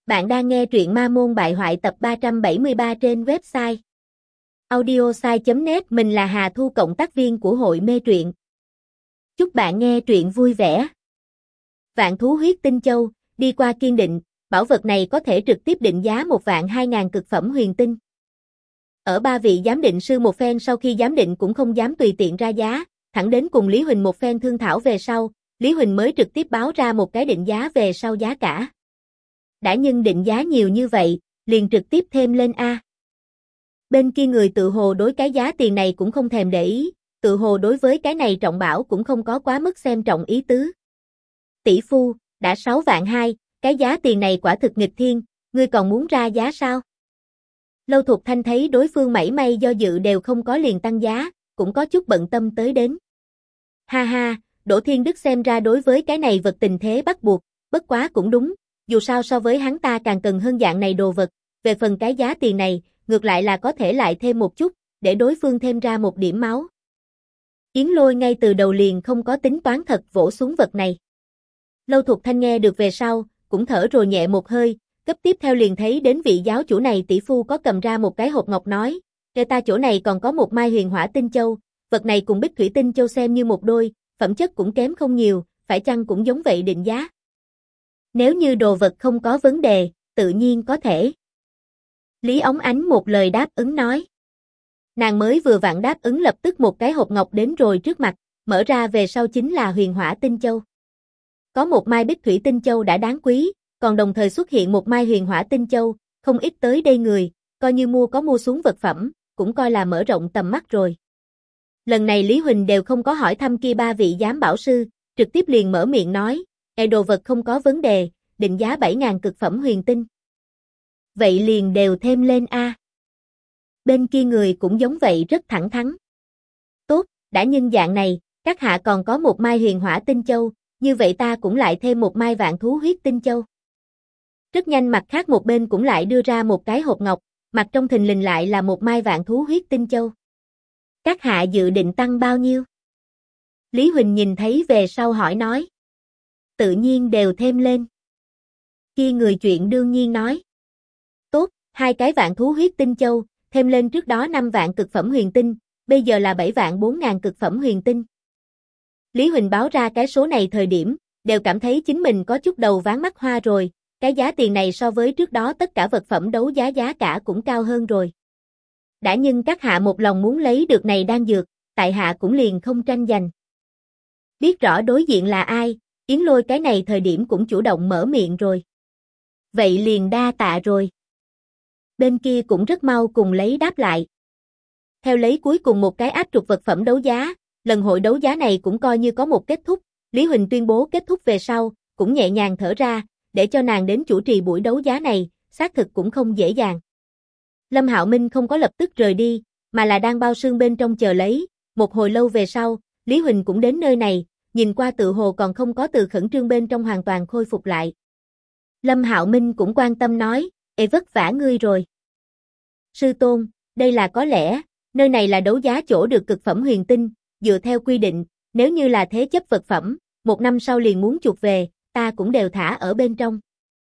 Bạn đang nghe truyện Ma Môn Bại Hoại tập 373 trên website audiosai.net. Mình là Hà Thu, cộng tác viên của hội mê truyện. Chúc bạn nghe truyện vui vẻ. Vạn thú huyết tinh châu, đi qua kiên định, bảo vật này có thể trực tiếp định giá 1.200.000 cực phẩm huyền tinh. Ở ba vị giám định sư một phen sau khi giám định cũng không dám tùy tiện ra giá, thẳng đến cùng Lý Huỳnh một phen thương thảo về sau, Lý Huỳnh mới trực tiếp báo ra một cái định giá về sau giá cả. Đã nhưng định giá nhiều như vậy, liền trực tiếp thêm lên a. Bên kia người tự hồ đối cái giá tiền này cũng không thèm để ý, tự hồ đối với cái này trọng bảo cũng không có quá mức xem trọng ý tứ. Tỷ phu, đã 6.200.000, cái giá tiền này quả thực nghịch thiên, ngươi còn muốn ra giá sao? Lâu Thục Thanh thấy đối phương mảy may do dự đều không có liền tăng giá, cũng có chút bận tâm tới đến. Ha ha, Đỗ Thiên Đức xem ra đối với cái này vật tình thế bắt buộc, bất quá cũng đúng. Dù sao so với hắn ta càng cần hơn dạng này đồ vật, về phần cái giá tiền này, ngược lại là có thể lại thêm một chút, để đối phương thêm ra một điểm máu. Yến Lôi ngay từ đầu liền không có tính toán thật vỗ xuống vật này. Lâu Thục Thanh nghe được về sau, cũng thở rồi nhẹ một hơi, cấp tiếp theo liền thấy đến vị giáo chủ này tỷ phu có cầm ra một cái hộp ngọc nói, kể ta chỗ này còn có một mai huyền hỏa tinh châu, vật này cùng bích thủy tinh châu xem như một đôi, phẩm chất cũng kém không nhiều, phải chăng cũng giống vậy định giá? Nếu như đồ vật không có vấn đề, tự nhiên có thể. Lý Ống Ánh một lời đáp ứng nói. Nàng mới vừa vặn đáp ứng lập tức một cái hộp ngọc đến rồi trước mặt, mở ra về sau chính là huyền hỏa tinh châu. Có một mai bích thủy tinh châu đã đáng quý, còn đồng thời xuất hiện một mai huyền hỏa tinh châu, không ít tới đây người, coi như mua có mua xuống vật phẩm, cũng coi là mở rộng tầm mắt rồi. Lần này Lý Huỳnh đều không có hỏi thăm kia ba vị giám bảo sư, trực tiếp liền mở miệng nói, đồ vật không có vấn đề, định giá 7.000 cực phẩm huyền tinh. Vậy liền đều thêm lên a. Bên kia người cũng giống vậy rất thẳng thắn. Tốt, đã nhân dạng này, các hạ còn có một mai huyền hỏa tinh châu, như vậy ta cũng lại thêm một mai vạn thú huyết tinh châu. Rất nhanh mặt khác một bên cũng lại đưa ra một cái hộp ngọc, mặt trong thình lình lại là một mai vạn thú huyết tinh châu. Các hạ dự định tăng bao nhiêu? Lý Huỳnh nhìn thấy về sau hỏi nói. Tự nhiên đều thêm lên. Kia người chuyện đương nhiên nói. Tốt, 2 cái vạn thú huyết tinh châu, thêm lên trước đó 5 vạn cực phẩm huyền tinh, bây giờ là 7.400.000 cực phẩm huyền tinh. Lý Huỳnh báo ra cái số này thời điểm, đều cảm thấy chính mình có chút đầu ván mắt hoa rồi, cái giá tiền này so với trước đó tất cả vật phẩm đấu giá giá cả cũng cao hơn rồi. Đã nhưng các hạ một lòng muốn lấy được này đan dược, tại hạ cũng liền không tranh giành. Biết rõ đối diện là ai, Yến Lôi cái này thời điểm cũng chủ động mở miệng rồi. Vậy liền đa tạ rồi. Bên kia cũng rất mau cùng lấy đáp lại. Theo lấy cuối cùng một cái áp trục vật phẩm đấu giá, lần hội đấu giá này cũng coi như có một kết thúc, Lý Huỳnh tuyên bố kết thúc về sau, cũng nhẹ nhàng thở ra, để cho nàng đến chủ trì buổi đấu giá này, xác thực cũng không dễ dàng. Lâm Hạo Minh không có lập tức rời đi, mà là đang bao sương bên trong chờ lấy, một hồi lâu về sau, Lý Huỳnh cũng đến nơi này, nhìn qua tự hồ còn không có từ khẩn trương bên trong hoàn toàn khôi phục lại. Lâm Hạo Minh cũng quan tâm nói, vất vả ngươi rồi. Sư tôn, đây là có lẽ, nơi này là đấu giá chỗ được cực phẩm huyền tinh, dựa theo quy định, nếu như là thế chấp vật phẩm, 1 năm sau liền muốn chuộc về, ta cũng đều thả ở bên trong.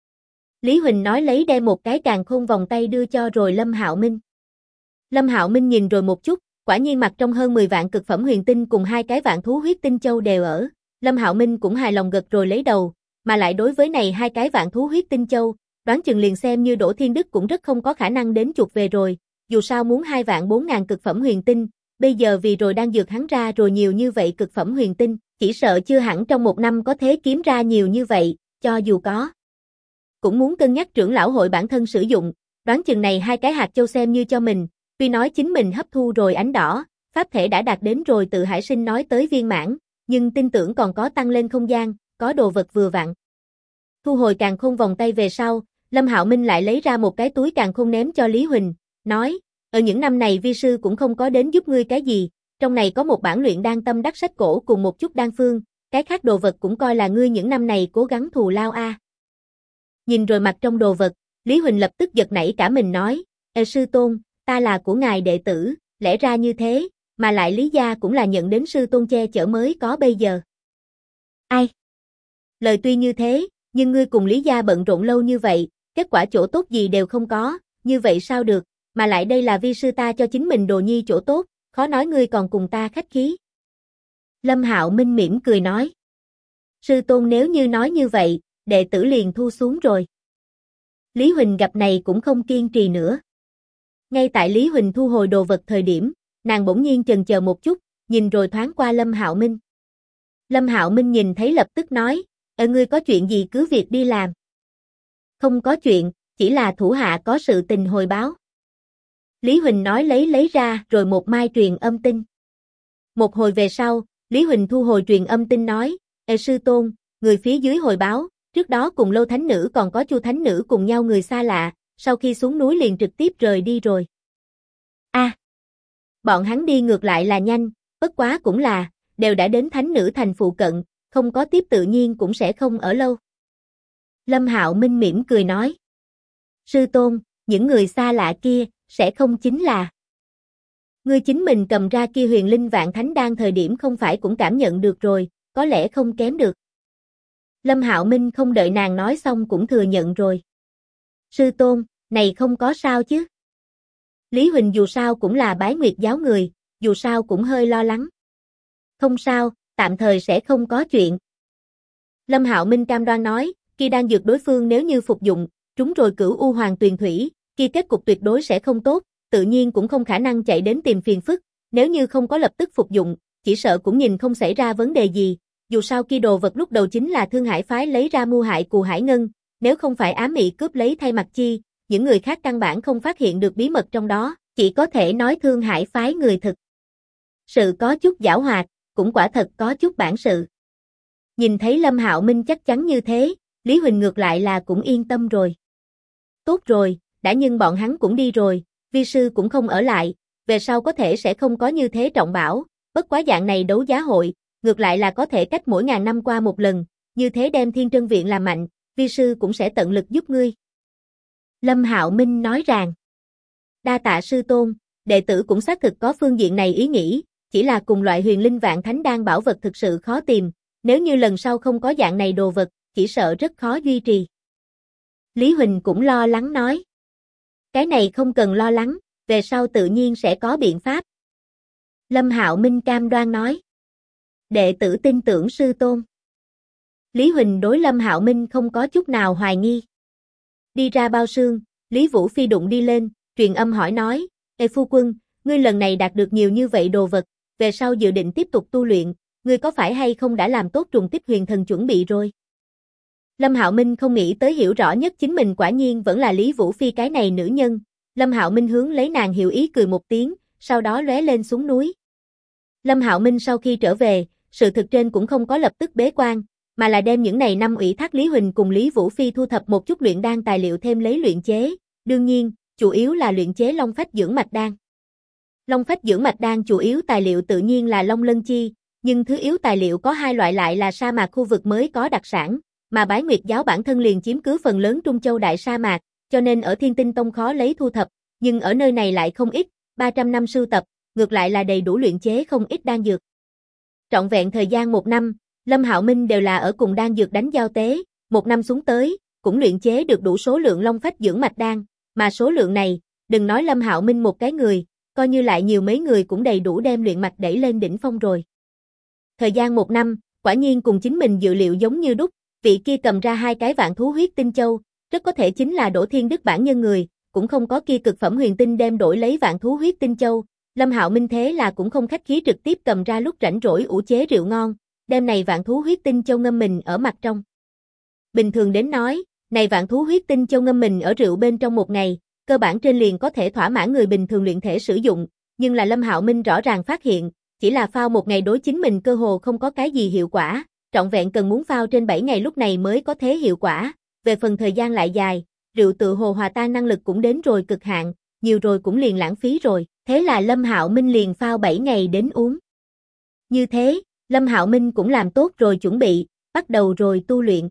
Lý Huỳnh nói lấy đem một cái càn khôn vòng tay đưa cho rồi Lâm Hạo Minh. Lâm Hạo Minh nhìn rồi một chút, quả nhiên mặt trong hơn 10 vạn cực phẩm huyền tinh cùng 2 cái vạn thú huyết tinh châu đều ở. Lâm Hạo Minh cũng hài lòng gật rồi lấy đầu, mà lại đối với này 2 cái vạn thú huyết tinh châu, đoán chừng liền xem như Đỗ Thiên Đức cũng rất không có khả năng đến chuộc về rồi, dù sao muốn 2.400.000 cực phẩm huyền tinh, bây giờ vì rồi đang dược hắn ra rồi nhiều như vậy cực phẩm huyền tinh, chỉ sợ chưa hẳn trong 1 năm có thế kiếm ra nhiều như vậy, cho dù có. Cũng muốn cân nhắc trưởng lão hội bản thân sử dụng, đoán chừng này 2 cái hạt châu xem như cho mình, tuy nói chính mình hấp thu rồi ánh đỏ, pháp thể đã đạt đến rồi tự hải sinh nói tới viên mãn, nhưng tin tưởng còn có tăng lên không gian, có đồ vật vừa vặn. Thu hồi càn khôn vòng tay về sau, Lâm Hạo Minh lại lấy ra một cái túi càn khôn ném cho Lý Huỳnh, nói, ở những năm này vi sư cũng không có đến giúp ngươi cái gì, trong này có một bản luyện đan tâm đắc sách cổ cùng một chút đan phương, cái khác đồ vật cũng coi là ngươi những năm này cố gắng thù lao a. Nhìn rồi mặt trong đồ vật, Lý Huỳnh lập tức giật nảy cả mình nói, sư tôn, ta là của ngài đệ tử, lẽ ra như thế, mà lại Lý gia cũng là nhận đến sư tôn che chở mới có bây giờ. Ai? Lời tuy như thế, nhưng ngươi cùng Lý gia bận rộn lâu như vậy, kết quả chỗ tốt gì đều không có, như vậy sao được, mà lại đây là vi sư ta cho chính mình đồ nhi chỗ tốt, khó nói ngươi còn cùng ta khách khí. Lâm Hạo Minh mỉm cười nói. Sư tôn nếu như nói như vậy, đệ tử liền thu xuống rồi. Lý Huỳnh gặp này cũng không kiên trì nữa. Ngay tại Lý Huỳnh thu hồi đồ vật thời điểm, nàng bỗng nhiên chần chờ một chút, nhìn rồi thoáng qua Lâm Hạo Minh. Lâm Hạo Minh nhìn thấy lập tức nói, ngươi có chuyện gì cứ việc đi làm. Không có chuyện, chỉ là thủ hạ có sự tình hồi báo. Lý Huỳnh nói lấy ra rồi một mai truyền âm tin. Một hồi về sau, Lý Huỳnh thu hồi truyền âm tin nói, sư tôn, người phía dưới hồi báo, trước đó cùng Lâu Thánh Nữ còn có Chu Thánh Nữ cùng nhau người xa lạ, sau khi xuống núi liền trực tiếp rời đi rồi. Bọn hắn đi ngược lại là nhanh, bất quá cũng là, đều đã đến Thánh Nữ thành phụ cận, không có tiếp tự nhiên cũng sẽ không ở lâu. Lâm Hạo Minh mỉm cười nói. Sư tôn, những người xa lạ kia, sẽ không chính là. Ngươi chính mình cầm ra kia huyền linh vạn thánh đan thời điểm không phải cũng cảm nhận được rồi, có lẽ không kém được. Lâm Hạo Minh không đợi nàng nói xong cũng thừa nhận rồi. Sư tôn, này không có sao chứ. Lý Huỳnh dù sao cũng là Bái Nguyệt giáo người, dù sao cũng hơi lo lắng. Không sao, tạm thời sẽ không có chuyện. Lâm Hạo Minh cam đoan nói, khi đang dược đối phương nếu như phục dụng, trúng rồi Cửu U Hoàng Tuyền Thủy, khi kết cục tuyệt đối sẽ không tốt, tự nhiên cũng không khả năng chạy đến tìm phiền phức, nếu như không có lập tức phục dụng, chỉ sợ cũng nhìn không xảy ra vấn đề gì, dù sao kia đồ vật lúc đầu chính là Thương Hải phái lấy ra mưu hại Cù Hải Ngân, nếu không phải ám mị cướp lấy thay mặt chi, những người khác căn bản không phát hiện được bí mật trong đó, chỉ có thể nói Thương Hải phái người thực sự có chút giảo hoạt, cũng quả thật có chút bản sự. Nhìn thấy Lâm Hạo Minh chắc chắn như thế, Lý Huỳnh ngược lại là cũng yên tâm rồi. Tốt rồi, đã nhưng bọn hắn cũng đi rồi, vi sư cũng không ở lại, về sau có thể sẽ không có như thế trọng bảo, bất quá dạng này đấu giá hội, ngược lại là có thể cách mỗi ngàn năm qua một lần, như thế đem Thiên Trân Viện làm mạnh, vi sư cũng sẽ tận lực giúp ngươi. Lâm Hạo Minh nói rằng, đa tạ sư tôn, đệ tử cũng xác thực có phương diện này ý nghĩ, chỉ là cùng loại huyền linh vạn thánh đan bảo vật thực sự khó tìm, nếu như lần sau không có dạng này đồ vật, chỉ sợ rất khó duy trì. Lý Huỳnh cũng lo lắng nói. Cái này không cần lo lắng, về sau tự nhiên sẽ có biện pháp. Lâm Hạo Minh cam đoan nói. Đệ tử tin tưởng sư tôn. Lý Huỳnh đối Lâm Hạo Minh không có chút nào hoài nghi. Đi ra bao sương, Lý Vũ Phi đụng đi lên, truyền âm hỏi nói, Ê phu quân, ngươi lần này đạt được nhiều như vậy đồ vật, về sau dự định tiếp tục tu luyện, ngươi có phải hay không đã làm tốt trùng tích huyền thần chuẩn bị rồi? Lâm Hạo Minh không nghĩ tới hiểu rõ nhất chính mình quả nhiên vẫn là Lý Vũ Phi cái này nữ nhân. Lâm Hạo Minh hướng lấy nàng hiểu ý cười một tiếng, sau đó lóe lên xuống núi. Lâm Hạo Minh sau khi trở về, sự thực trên cũng không có lập tức bế quan, mà là đem những này năm ủy thác Lý Huỳnh cùng Lý Vũ Phi thu thập một chút luyện đan tài liệu thêm lấy luyện chế, đương nhiên, chủ yếu là luyện chế Long Phách dưỡng mạch đan. Long Phách dưỡng mạch đan chủ yếu tài liệu tự nhiên là Long Lân Chi, nhưng thứ yếu tài liệu có hai loại lại là sa mạc khu vực mới có đặc sản, mà Bái Nguyệt giáo bản thân liền chiếm cứ phần lớn Trung Châu đại sa mạc, cho nên ở Thiên Tinh Tông khó lấy thu thập, nhưng ở nơi này lại không ít, 300 năm sưu tập, ngược lại là đầy đủ luyện chế không ít đan dược. Trọn vẹn thời gian 1 năm, Lâm Hạo Minh đều là ở cùng đan dược đánh giao tế, 1 năm xuống tới, cũng luyện chế được đủ số lượng Long Phách dưỡng mạch đan, mà số lượng này, đừng nói Lâm Hạo Minh một cái người, coi như lại nhiều mấy người cũng đầy đủ đem luyện mạch đẩy lên đỉnh phong rồi. Thời gian 1 năm, quả nhiên cùng chính mình dự liệu giống như đúc, vị kia cầm ra 2 cái vạn thú huyết tinh châu, rất có thể chính là Đỗ Thiên Đức bản nhân người, cũng không có kia cực phẩm huyền tinh đem đổi lấy vạn thú huyết tinh châu. Lâm Hạo Minh thế là cũng không khách khí trực tiếp cầm ra lúc rảnh rỗi ủ chế rượu ngon, đem này vạn thú huyết tinh châu ngâm mình ở mặt trong. Bình thường đến nói, này vạn thú huyết tinh châu ngâm mình ở rượu bên trong 1 ngày, cơ bản trên liền có thể thỏa mãn người bình thường luyện thể sử dụng, nhưng là Lâm Hạo Minh rõ ràng phát hiện, chỉ là phao 1 ngày đối chính mình cơ hồ không có cái gì hiệu quả, trọn vẹn cần muốn phao trên 7 ngày lúc này mới có thế hiệu quả, về phần thời gian lại dài, rượu tự hồ hòa tan năng lực cũng đến rồi cực hạn, nhiều rồi cũng liền lãng phí rồi, thế là Lâm Hạo Minh liền phao 7 ngày đến uống. Như thế, Lâm Hạo Minh cũng làm tốt rồi chuẩn bị, bắt đầu rồi tu luyện.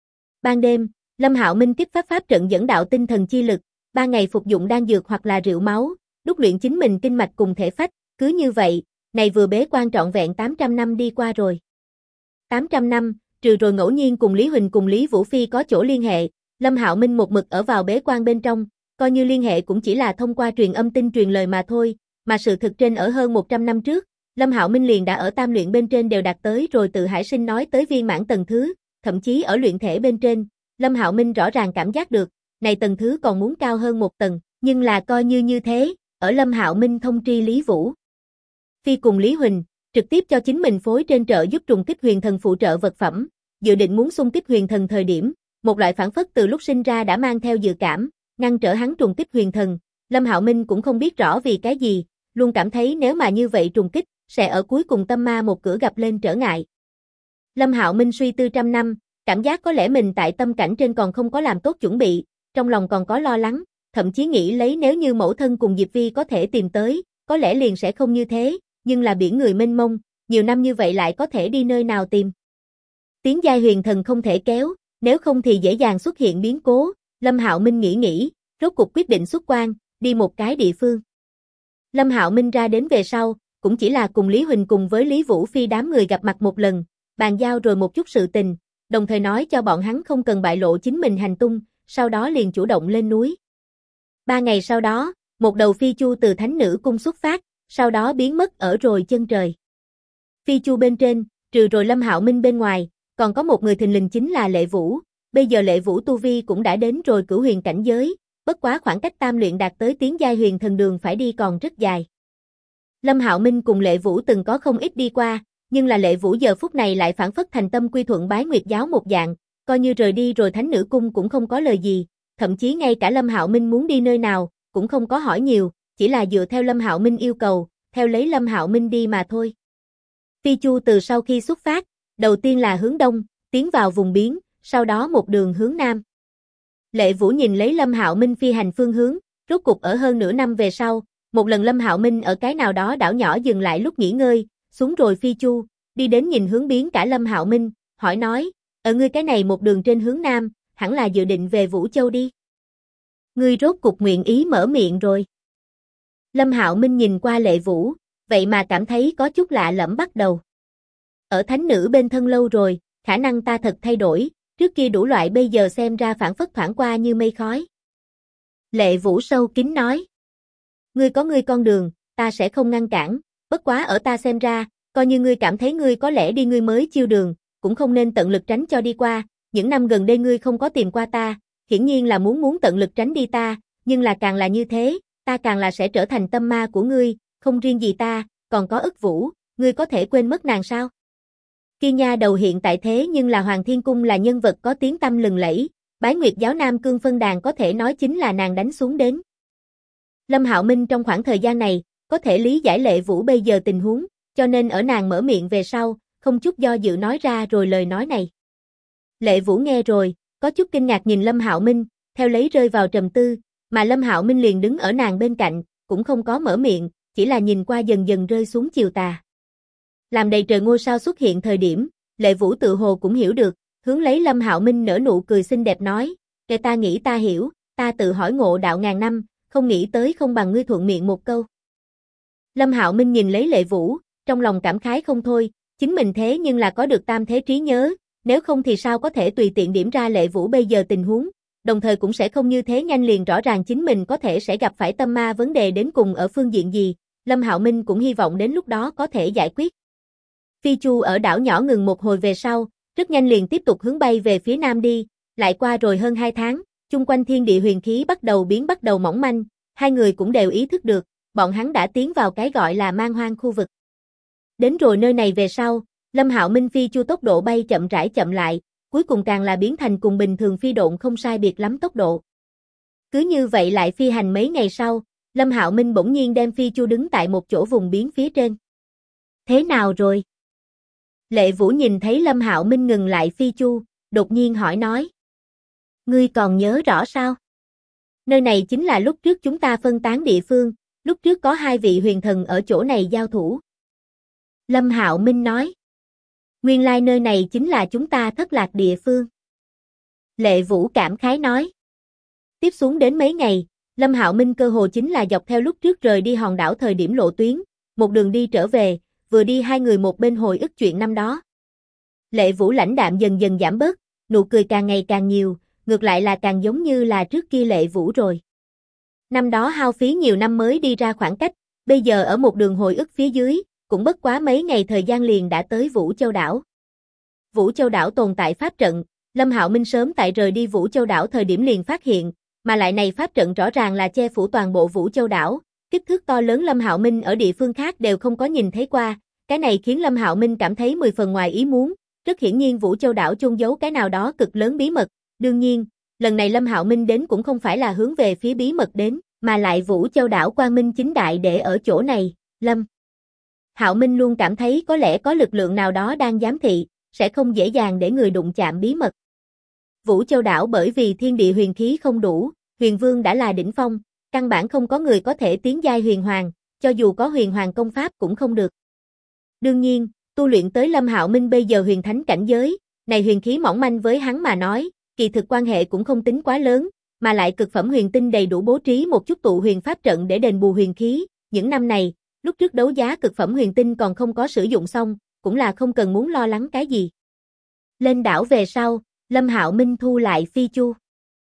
Ban đêm, Lâm Hạo Minh tiếp pháp trận dẫn đạo tinh thần chi lực, 3 ngày phục dụng đan dược hoặc là rượu máu, đúc luyện chính mình kinh mạch cùng thể phách, cứ như vậy, này vừa bế quan trọn vẹn 800 năm đi qua rồi. 800 năm, trừ rồi ngẫu nhiên cùng Lý Huỳnh cùng Lý Vũ Phi có chỗ liên hệ, Lâm Hạo Minh một mực ở vào bế quan bên trong, coi như liên hệ cũng chỉ là thông qua truyền âm tinh truyền lời mà thôi, mà sự thực trên ở hơn 100 năm trước, Lâm Hạo Minh liền đã ở tam luyện bên trên đều đạt tới rồi từ hải sinh nói tới viên mãn tầng thứ, thậm chí ở luyện thể bên trên, Lâm Hạo Minh rõ ràng cảm giác được, này tầng thứ còn muốn cao hơn một tầng, nhưng là coi như thế, ở Lâm Hạo Minh thông tri Lý Vũ Phi cùng Lý Huỳnh, trực tiếp cho chính mình phối trên trợ giúp trùng kích huyền thần phụ trợ vật phẩm, dự định muốn xung kích huyền thần thời điểm, một loại phản phất từ lúc sinh ra đã mang theo dự cảm, ngăn trở hắn trùng kích huyền thần, Lâm Hạo Minh cũng không biết rõ vì cái gì, luôn cảm thấy nếu mà như vậy trùng kích, sẽ ở cuối cùng tâm ma một cửa gặp lên trở ngại. Lâm Hạo Minh suy tư trăm năm, cảm giác có lẽ mình tại tâm cảnh trên còn không có làm tốt chuẩn bị, trong lòng còn có lo lắng, thậm chí nghĩ lấy nếu như mẫu thân cùng Diệp Vi có thể tìm tới, có lẽ liền sẽ không như thế, nhưng là biển người mênh mông, nhiều năm như vậy lại có thể đi nơi nào tìm. Tiến giai huyền thần không thể kéo, nếu không thì dễ dàng xuất hiện biến cố, Lâm Hạo Minh nghĩ, rốt cuộc quyết định xuất quan, đi một cái địa phương. Lâm Hạo Minh ra đến về sau, cũng chỉ là cùng Lý Huỳnh cùng với Lý Vũ Phi đám người gặp mặt một lần, bàn giao rồi một chút sự tình, đồng thời nói cho bọn hắn không cần bại lộ chính mình hành tung, sau đó liền chủ động lên núi. 3 ngày sau đó, một đầu phi chu từ Thánh Nữ Cung xuất phát, sau đó biến mất ở rồi chân trời. Phi chu bên trên, trừ rồi Lâm Hạo Minh bên ngoài, còn có một người thình lình chính là Lệ Vũ, bây giờ Lệ Vũ tu vi cũng đã đến rồi cửu huyền cảnh giới, bất quá khoảng cách tam luyện đạt tới tiến giai huyền thần đường phải đi còn rất dài. Lâm Hạo Minh cùng Lệ Vũ từng có không ít đi qua, nhưng là Lệ Vũ giờ phút này lại phản phất thành tâm quy thuận bái Nguyệt giáo một dạng, coi như rời đi rồi Thánh Nữ Cung cũng không có lời gì, thậm chí ngay cả Lâm Hạo Minh muốn đi nơi nào, cũng không có hỏi nhiều, chỉ là dựa theo Lâm Hạo Minh yêu cầu, theo lấy Lâm Hạo Minh đi mà thôi. Phi chu từ sau khi xuất phát, đầu tiên là hướng đông, tiến vào vùng biển, sau đó một đường hướng nam. Lệ Vũ nhìn lấy Lâm Hạo Minh phi hành phương hướng, rốt cục ở hơn nửa năm về sau, một lần Lâm Hạo Minh ở cái nào đó đảo nhỏ dừng lại lúc nghỉ ngơi, xuống rồi phi chu, đi đến nhìn hướng biến cả Lâm Hạo Minh, hỏi nói, ở ngươi cái này một đường trên hướng nam, hẳn là dự định về Vũ Châu đi. Ngươi rốt cục nguyện ý mở miệng rồi. Lâm Hạo Minh nhìn qua Lệ Vũ, vậy mà cảm thấy có chút lạ lẫm bắt đầu. Ở thánh nữ bên thân lâu rồi, khả năng ta thật thay đổi, trước kia đủ loại bây giờ xem ra phản phất thoảng qua như mây khói. Lệ Vũ sâu kín nói. Ngươi có ngươi con đường, ta sẽ không ngăn cản, bất quá ở ta xem ra, coi như ngươi cảm thấy ngươi có lẽ đi ngươi mới chiêu đường, cũng không nên tận lực tránh cho đi qua, những năm gần đây ngươi không có tìm qua ta, hiển nhiên là muốn tận lực tránh đi ta, nhưng là càng là như thế, ta càng là sẽ trở thành tâm ma của ngươi, không riêng gì ta, còn có Ức Vũ, ngươi có thể quên mất nàng sao? Kia nha đầu hiện tại thế nhưng là Hoàng Thiên Cung là nhân vật có tiếng tăm lừng lẫy, Bái Nguyệt giáo Nam Cương phân đàn có thể nói chính là nàng đánh xuống đến. Lâm Hạo Minh trong khoảng thời gian này, có thể lý giải Lệ Vũ bây giờ tình huống, cho nên ở nàng mở miệng về sau, không chút do dự nói ra rồi lời nói này. Lệ Vũ nghe rồi, có chút kinh ngạc nhìn Lâm Hạo Minh, theo lấy rơi vào trầm tư, mà Lâm Hạo Minh liền đứng ở nàng bên cạnh, cũng không có mở miệng, chỉ là nhìn qua dần dần rơi xuống chiều tà. Làm đầy trời ngôi sao xuất hiện thời điểm, Lệ Vũ tự hồ cũng hiểu được, hướng lấy Lâm Hạo Minh nở nụ cười xinh đẹp nói, "Kể ta nghĩ ta hiểu, ta tự hỏi ngộ đạo ngàn năm, không nghĩ tới không bằng ngươi thuận miệng một câu." Lâm Hạo Minh nhìn lấy Lệ Vũ, trong lòng cảm khái không thôi, chính mình thế nhưng là có được tam thế trí nhớ, nếu không thì sao có thể tùy tiện điểm ra Lệ Vũ bây giờ tình huống, đồng thời cũng sẽ không như thế nhanh liền rõ ràng chính mình có thể sẽ gặp phải tâm ma vấn đề đến cùng ở phương diện gì, Lâm Hạo Minh cũng hy vọng đến lúc đó có thể giải quyết. Phi chu ở đảo nhỏ ngừng một hồi về sau, rất nhanh liền tiếp tục hướng bay về phía nam đi, lại qua rồi hơn 2 tháng, chung quanh thiên địa huyền khí bắt đầu mỏng manh, hai người cũng đều ý thức được, bọn hắn đã tiến vào cái gọi là man hoang khu vực. Đến rồi nơi này về sau, Lâm Hạo Minh phi chu tốc độ bay chậm rãi chậm lại, cuối cùng càng là biến thành cùng bình thường phi độn không sai biệt lắm tốc độ. Cứ như vậy lại phi hành mấy ngày sau, Lâm Hạo Minh bỗng nhiên đem phi chu đứng tại một chỗ vùng biển phía trên. Thế nào rồi? Lệ Vũ nhìn thấy Lâm Hạo Minh ngừng lại phi chu, đột nhiên hỏi nói. Ngươi còn nhớ rõ sao? Nơi này chính là lúc trước chúng ta phân tán địa phương, lúc trước có 2 vị huyền thần ở chỗ này giao thủ. Lâm Hạo Minh nói. Nguyên lai nơi này chính là chúng ta thất lạc địa phương. Lệ Vũ cảm khái nói. Tiếp xuống đến mấy ngày, Lâm Hạo Minh cơ hồ chính là dọc theo lúc trước rời đi hòn đảo thời điểm lộ tuyến, một đường đi trở về, vừa đi hai người một bên hồi ức chuyện năm đó. Lệ Vũ lãnh đạm dần dần giảm bớt, nụ cười càng ngày càng nhiều, ngược lại là càng giống như là trước kia Lệ Vũ rồi. Năm đó hao phí nhiều năm mới đi ra khoảng cách, bây giờ ở một đường hồi ức phía dưới, cũng bất quá mấy ngày thời gian liền đã tới Vũ Châu đảo. Vũ Châu đảo tồn tại pháp trận, Lâm Hạo Minh sớm tại rời đi Vũ Châu đảo thời điểm liền phát hiện, mà lại này pháp trận rõ ràng là che phủ toàn bộ Vũ Châu đảo, kích thước to lớn Lâm Hạo Minh ở địa phương khác đều không có nhìn thấy qua, cái này khiến Lâm Hạo Minh cảm thấy 10 phần ngoài ý muốn, rất hiển nhiên Vũ Châu đảo chôn giấu cái nào đó cực lớn bí mật, đương nhiên, lần này Lâm Hạo Minh đến cũng không phải là hướng về phía bí mật đến, mà lại Vũ Châu đảo quang minh chính đại để ở chỗ này, Lâm Hạo Minh luôn cảm thấy có lẽ có lực lượng nào đó đang giám thị, sẽ không dễ dàng để người đụng chạm bí mật. Vũ Châu đảo bởi vì thiên địa huyền khí không đủ, huyền vương đã là đỉnh phong, căn bản không có người có thể tiến giai huyền hoàng, cho dù có huyền hoàng công pháp cũng không được. Đương nhiên, tu luyện tới Lâm Hạo Minh bây giờ huyền thánh cảnh giới, này huyền khí mỏng manh với hắn mà nói, kỳ thực quan hệ cũng không tính quá lớn, mà lại cực phẩm huyền tinh đầy đủ bố trí một chút tụ huyền pháp trận để đền bù huyền khí, những năm này, lúc trước đấu giá cực phẩm huyền tinh còn không có sử dụng xong, cũng là không cần muốn lo lắng cái gì. Lên đảo về sau, Lâm Hạo Minh thu lại phi chu.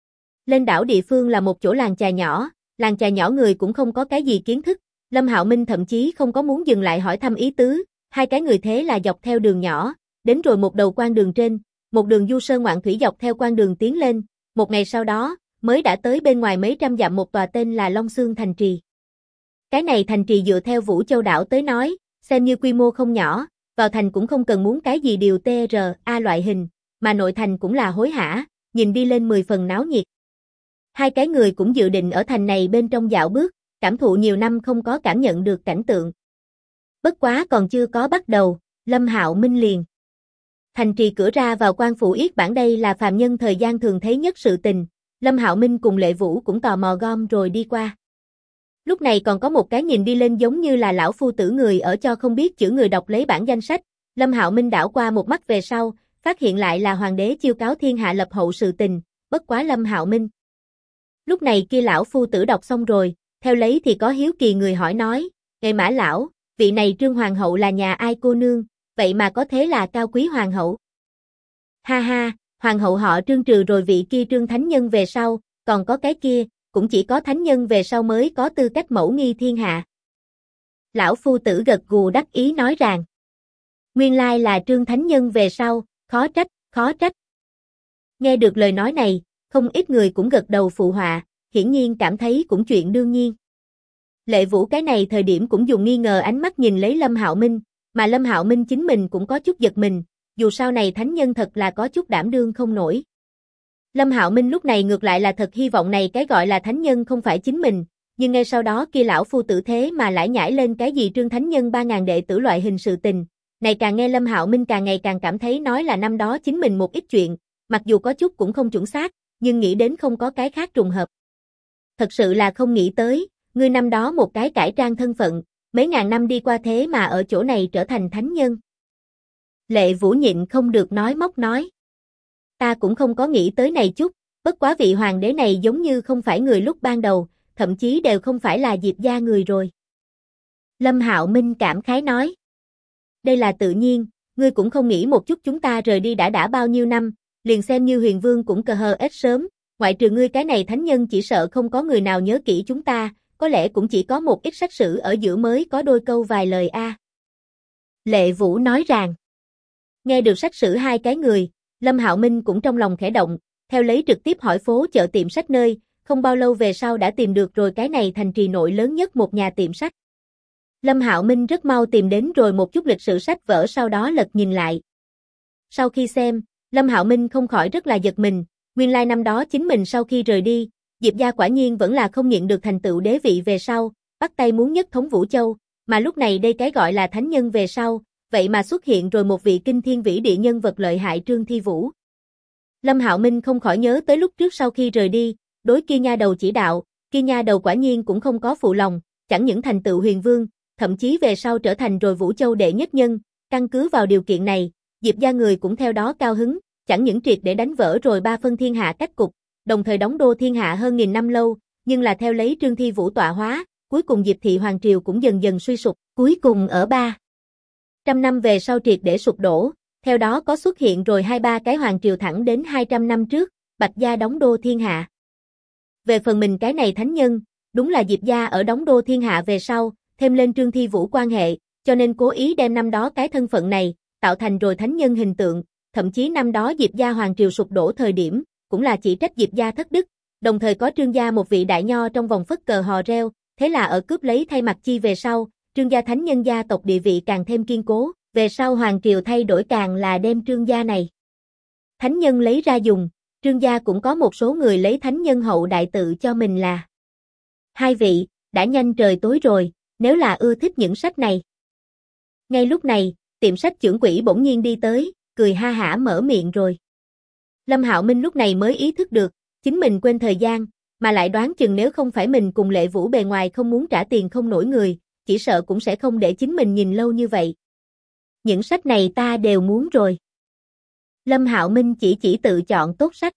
Lên đảo địa phương là một chỗ làng chài nhỏ người cũng không có cái gì kiến thức, Lâm Hạo Minh thậm chí không có muốn dừng lại hỏi thăm ý tứ, hai cái người thế là dọc theo đường nhỏ, đến rồi một đầu quan đường trên, một đường du sơn ngoạn thủy dọc theo quan đường tiến lên, một ngày sau đó, mới đã tới bên ngoài mấy trăm dặm một tòa tên là Long Xương thành trì. Cái này thành trì dựa theo Vũ Châu đảo tới nói, xem như quy mô không nhỏ, vào thành cũng không cần muốn cái gì điều TRA loại hình, mà nội thành cũng là hối hả, nhìn đi lên 10 phần náo nhiệt. Hai cái người cũng dự định ở thành này bên trong dạo bước, cảm thụ nhiều năm không có cảm nhận được cảnh tượng. Bất quá còn chưa có bắt đầu, Lâm Hạo Minh liền. Thành trì cửa ra vào quan phủ yết bản đây là phàm nhân thời gian thường thấy nhất sự tình, Lâm Hạo Minh cùng Lệ Vũ cũng tò mò gom rồi đi qua. Lúc này còn có một cái nhìn đi lên giống như là lão phu tử người ở cho không biết chữ người đọc lấy bản danh sách, Lâm Hạo Minh đảo qua một mắt về sau, phát hiện lại là hoàng đế chiêu cáo thiên hạ lập hậu sự tình, bất quá Lâm Hạo Minh. Lúc này kia lão phu tử đọc xong rồi, theo lấy thì có hiếu kỳ người hỏi nói, "Ngài Mã lão, vị này Trương hoàng hậu là nhà ai cô nương, vậy mà có thế là cao quý hoàng hậu?" Ha ha, hoàng hậu họ Trương trừ rồi vị kia Trương thánh nhân về sau, còn có cái kia, cũng chỉ có thánh nhân về sau mới có tư cách mẫu nghi thiên hạ. Lão phu tử gật gù đắc ý nói rằng, nguyên lai là Trương thánh nhân về sau, khó trách, khó trách. Nghe được lời nói này, không ít người cũng gật đầu phụ họa, hiển nhiên cảm thấy cũng chuyện đương nhiên. Lệ Vũ cái này thời điểm cũng dùng nghi ngờ ánh mắt nhìn lấy Lâm Hạo Minh, mà Lâm Hạo Minh chính mình cũng có chút giật mình, dù sau này thánh nhân thật là có chút đảm đương không nổi. Lâm Hạo Minh lúc này ngược lại là thật hy vọng này cái gọi là thánh nhân không phải chính mình, nhưng ngay sau đó kia lão phu tử thế mà lại nhảy lên cái gì Trương thánh nhân 3000 đệ tử loại hình sự tình, này càng nghe Lâm Hạo Minh càng ngày càng cảm thấy nói là năm đó chính mình một ít chuyện, mặc dù có chút cũng không chuẩn xác, nhưng nghĩ đến không có cái khác trùng hợp. Thật sự là không nghĩ tới, ngươi năm đó một cái cải trang thân phận, mấy ngàn năm đi qua thế mà ở chỗ này trở thành thánh nhân. Lệ Vũ nhịn không được nói móc nói. Ta cũng không có nghĩ tới này chút, bất quá vị hoàng đế này giống như không phải người lúc ban đầu, thậm chí đều không phải là Diệp gia người rồi. Lâm Hạo Minh cảm khái nói. Đây là tự nhiên, ngươi cũng không nghĩ một chút chúng ta rời đi đã bao nhiêu năm, liền xem như huyền vương cũng cờ hờ ít sớm, ngoại trừ ngươi cái này thánh nhân chỉ sợ không có người nào nhớ kỹ chúng ta, có lẽ cũng chỉ có một ít sách sử ở giữa mới có đôi câu vài lời a. Lệ Vũ nói rằng. Nghe được sách sử hai cái người, Lâm Hạo Minh cũng trong lòng khẽ động, theo lấy trực tiếp hỏi phố chợ tiệm sách nơi, không bao lâu về sau đã tìm được rồi cái này thành trì nội lớn nhất một nhà tiệm sách. Lâm Hạo Minh rất mau tìm đến rồi một chút lịch sử sách vở sau đó lật nhìn lại. Sau khi xem, Lâm Hạo Minh không khỏi rất là giật mình, nguyên lai năm đó chính mình sau khi rời đi, Diệp gia quả nhiên vẫn là không nhận được thành tựu đế vị về sau, bắt tay muốn nhất thống Vũ Châu, mà lúc này đây cái gọi là thánh nhân về sau, vậy mà xuất hiện rồi một vị kinh thiên vĩ địa nhân vật lợi hại Trương Thi Vũ. Lâm Hạo Minh không khỏi nhớ tới lúc trước sau khi rời đi, đối kia nha đầu chỉ đạo, kia nha đầu quả nhiên cũng không có phụ lòng, chẳng những thành tựu huyền vương, thậm chí về sau trở thành rồi Vũ Châu đệ nhất nhân, căn cứ vào điều kiện này, Diệp gia người cũng theo đó cao hứng, chẳng những triệt để đánh vỡ rồi 3 phân thiên hạ cách cục, đồng thời đóng đô thiên hạ hơn 1000 năm lâu, nhưng là theo lấy Trương Thi Vũ tọa hóa, cuối cùng Diệp thị hoàng triều cũng dần dần suy sụp, cuối cùng ở 300 năm về sau triệt để sụp đổ, theo đó có xuất hiện rồi 2-3 cái hoàng triều thẳng đến 200 năm trước, Bạch gia đóng đô thiên hạ. Về phần mình cái này thánh nhân, đúng là Diệp gia ở đóng đô thiên hạ về sau, thêm lên Trương Thi Vũ quan hệ, cho nên cố ý đem năm đó cái thân phận này, tạo thành rồi thánh nhân hình tượng, thậm chí năm đó Diệp gia hoàng triều sụp đổ thời điểm, cũng là chỉ trách Diệp gia thất đức, đồng thời có Trương gia một vị đại nho trong vòng phất cờ hò reo, thế là ở cướp lấy thay mặt chi về sau, Trương gia thánh nhân gia tộc địa vị càng thêm kiên cố, về sau hoàng triều thay đổi càng là đem Trương gia này thánh nhân lấy ra dùng, Trương gia cũng có một số người lấy thánh nhân hậu đại tự cho mình là hai vị, đã nhanh trời tối rồi, nếu là ưa thích những sách này. Ngay lúc này, tiệm sách trưởng quỹ bỗng nhiên đi tới, cười ha hả mở miệng rồi. Lâm Hạo Minh lúc này mới ý thức được, chính mình quên thời gian, mà lại đoán chừng nếu không phải mình cùng Lệ Vũ bề ngoài không muốn trả tiền không nổi người, chỉ sợ cũng sẽ không để chính mình nhìn lâu như vậy. Những sách này ta đều muốn rồi. Lâm Hạo Minh chỉ tự chọn tốt sách.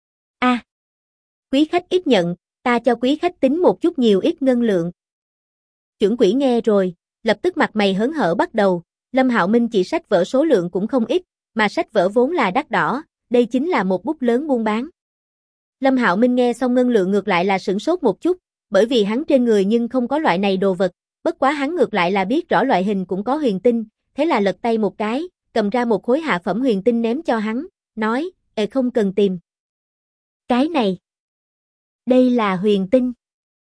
Quý khách ít nhận, ta cho quý khách tính một chút nhiều ít ngân lượng. Trưởng quỹ nghe rồi, lập tức mặt mày hớn hở bắt đầu, Lâm Hạo Minh chỉ sách vở số lượng cũng không ít, mà sách vở vốn là đắt đỏ, đây chính là một bút lớn buôn bán. Lâm Hạo Minh nghe xong ngân lượng ngược lại là sửng sốt một chút, bởi vì hắn trên người nhưng không có loại này đồ vật, bất quá hắn ngược lại là biết rõ loại hình cũng có huyền tinh, thế là lật tay một cái, cầm ra một khối hạ phẩm huyền tinh ném cho hắn, nói, không cần tìm. Cái này, đây là huyền tinh.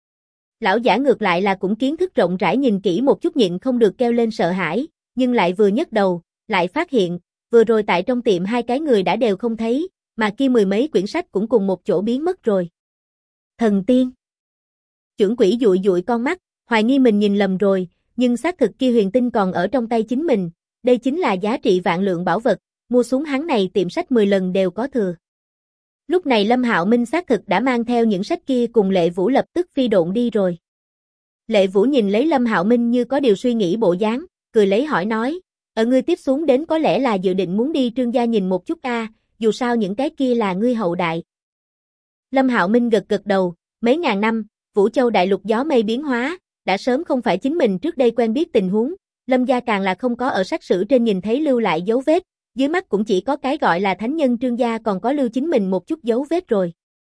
Lão giả ngược lại là cũng kiến thức rộng rãi nhìn kỹ một chút nhịn không được kêu lên sợ hãi, nhưng lại vừa nhấc đầu, lại phát hiện, vừa rồi tại trong tiệm hai cái người đã đều không thấy, mà kia mười mấy quyển sách cũng cùng một chỗ biến mất rồi. Thần tiên. Trưởng quỹ dụi dụi con mắt, hoài nghi mình nhìn lầm rồi, nhưng xác thực kia huyền tinh còn ở trong tay chính mình, đây chính là giá trị vạn lượng bảo vật, mua xuống hắn này tiệm sách 10 lần đều có thừa. Lúc này Lâm Hạo Minh xác thực đã mang theo những sách kia cùng Lệ Vũ lập tức phi độn đi rồi. Lệ Vũ nhìn lấy Lâm Hạo Minh như có điều suy nghĩ bộ dáng, cười lấy hỏi nói, ngươi tiếp xuống đến có lẽ là dự định muốn đi Trương gia nhìn một chút dù sao những cái kia là ngươi hậu đại. Lâm Hạo Minh gật gật đầu, mấy ngàn năm, Vũ Châu đại lục gió mây biến hóa, đã sớm không phải chính mình trước đây quen biết tình huống, Lâm gia càng là không có ở sách sử trên nhìn thấy lưu lại dấu vết, dưới mắt cũng chỉ có cái gọi là thánh nhân Trương gia còn có lưu chính mình một chút dấu vết rồi.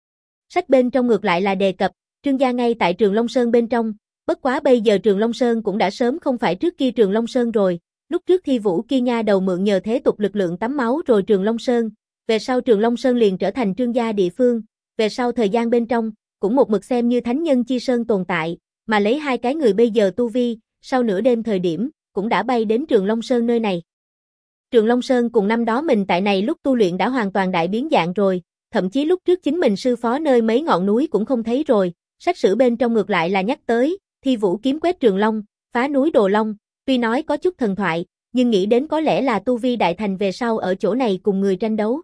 Sách bên trong ngược lại là đề cập, Trương gia ngay tại Trường Long Sơn bên trong, bất quá bây giờ Trường Long Sơn cũng đã sớm không phải trước kia Trường Long Sơn rồi, lúc trước Thi Vũ kia nha đầu mượn nhờ thế tục lực lượng tắm máu rồi Trường Long Sơn, về sau Trường Long Sơn liền trở thành Trương gia địa phương, về sau thời gian bên trong, cũng một mực xem như thánh nhân chi sơn tồn tại, mà lấy hai cái người bây giờ tu vi, sau nửa đêm thời điểm, cũng đã bay đến Trường Long Sơn nơi này. Trường Long Sơn cùng năm đó mình tại này lúc tu luyện đã hoàn toàn đại biến dạng rồi, thậm chí lúc trước chính mình sư phó nơi mấy ngọn núi cũng không thấy rồi, sách sử bên trong ngược lại là nhắc tới, Thi Vũ kiếm quét Trường Long, phá núi Đồ Long, tuy nói có chút thần thoại, nhưng nghĩ đến có lẽ là tu vi đại thành về sau ở chỗ này cùng người tranh đấu.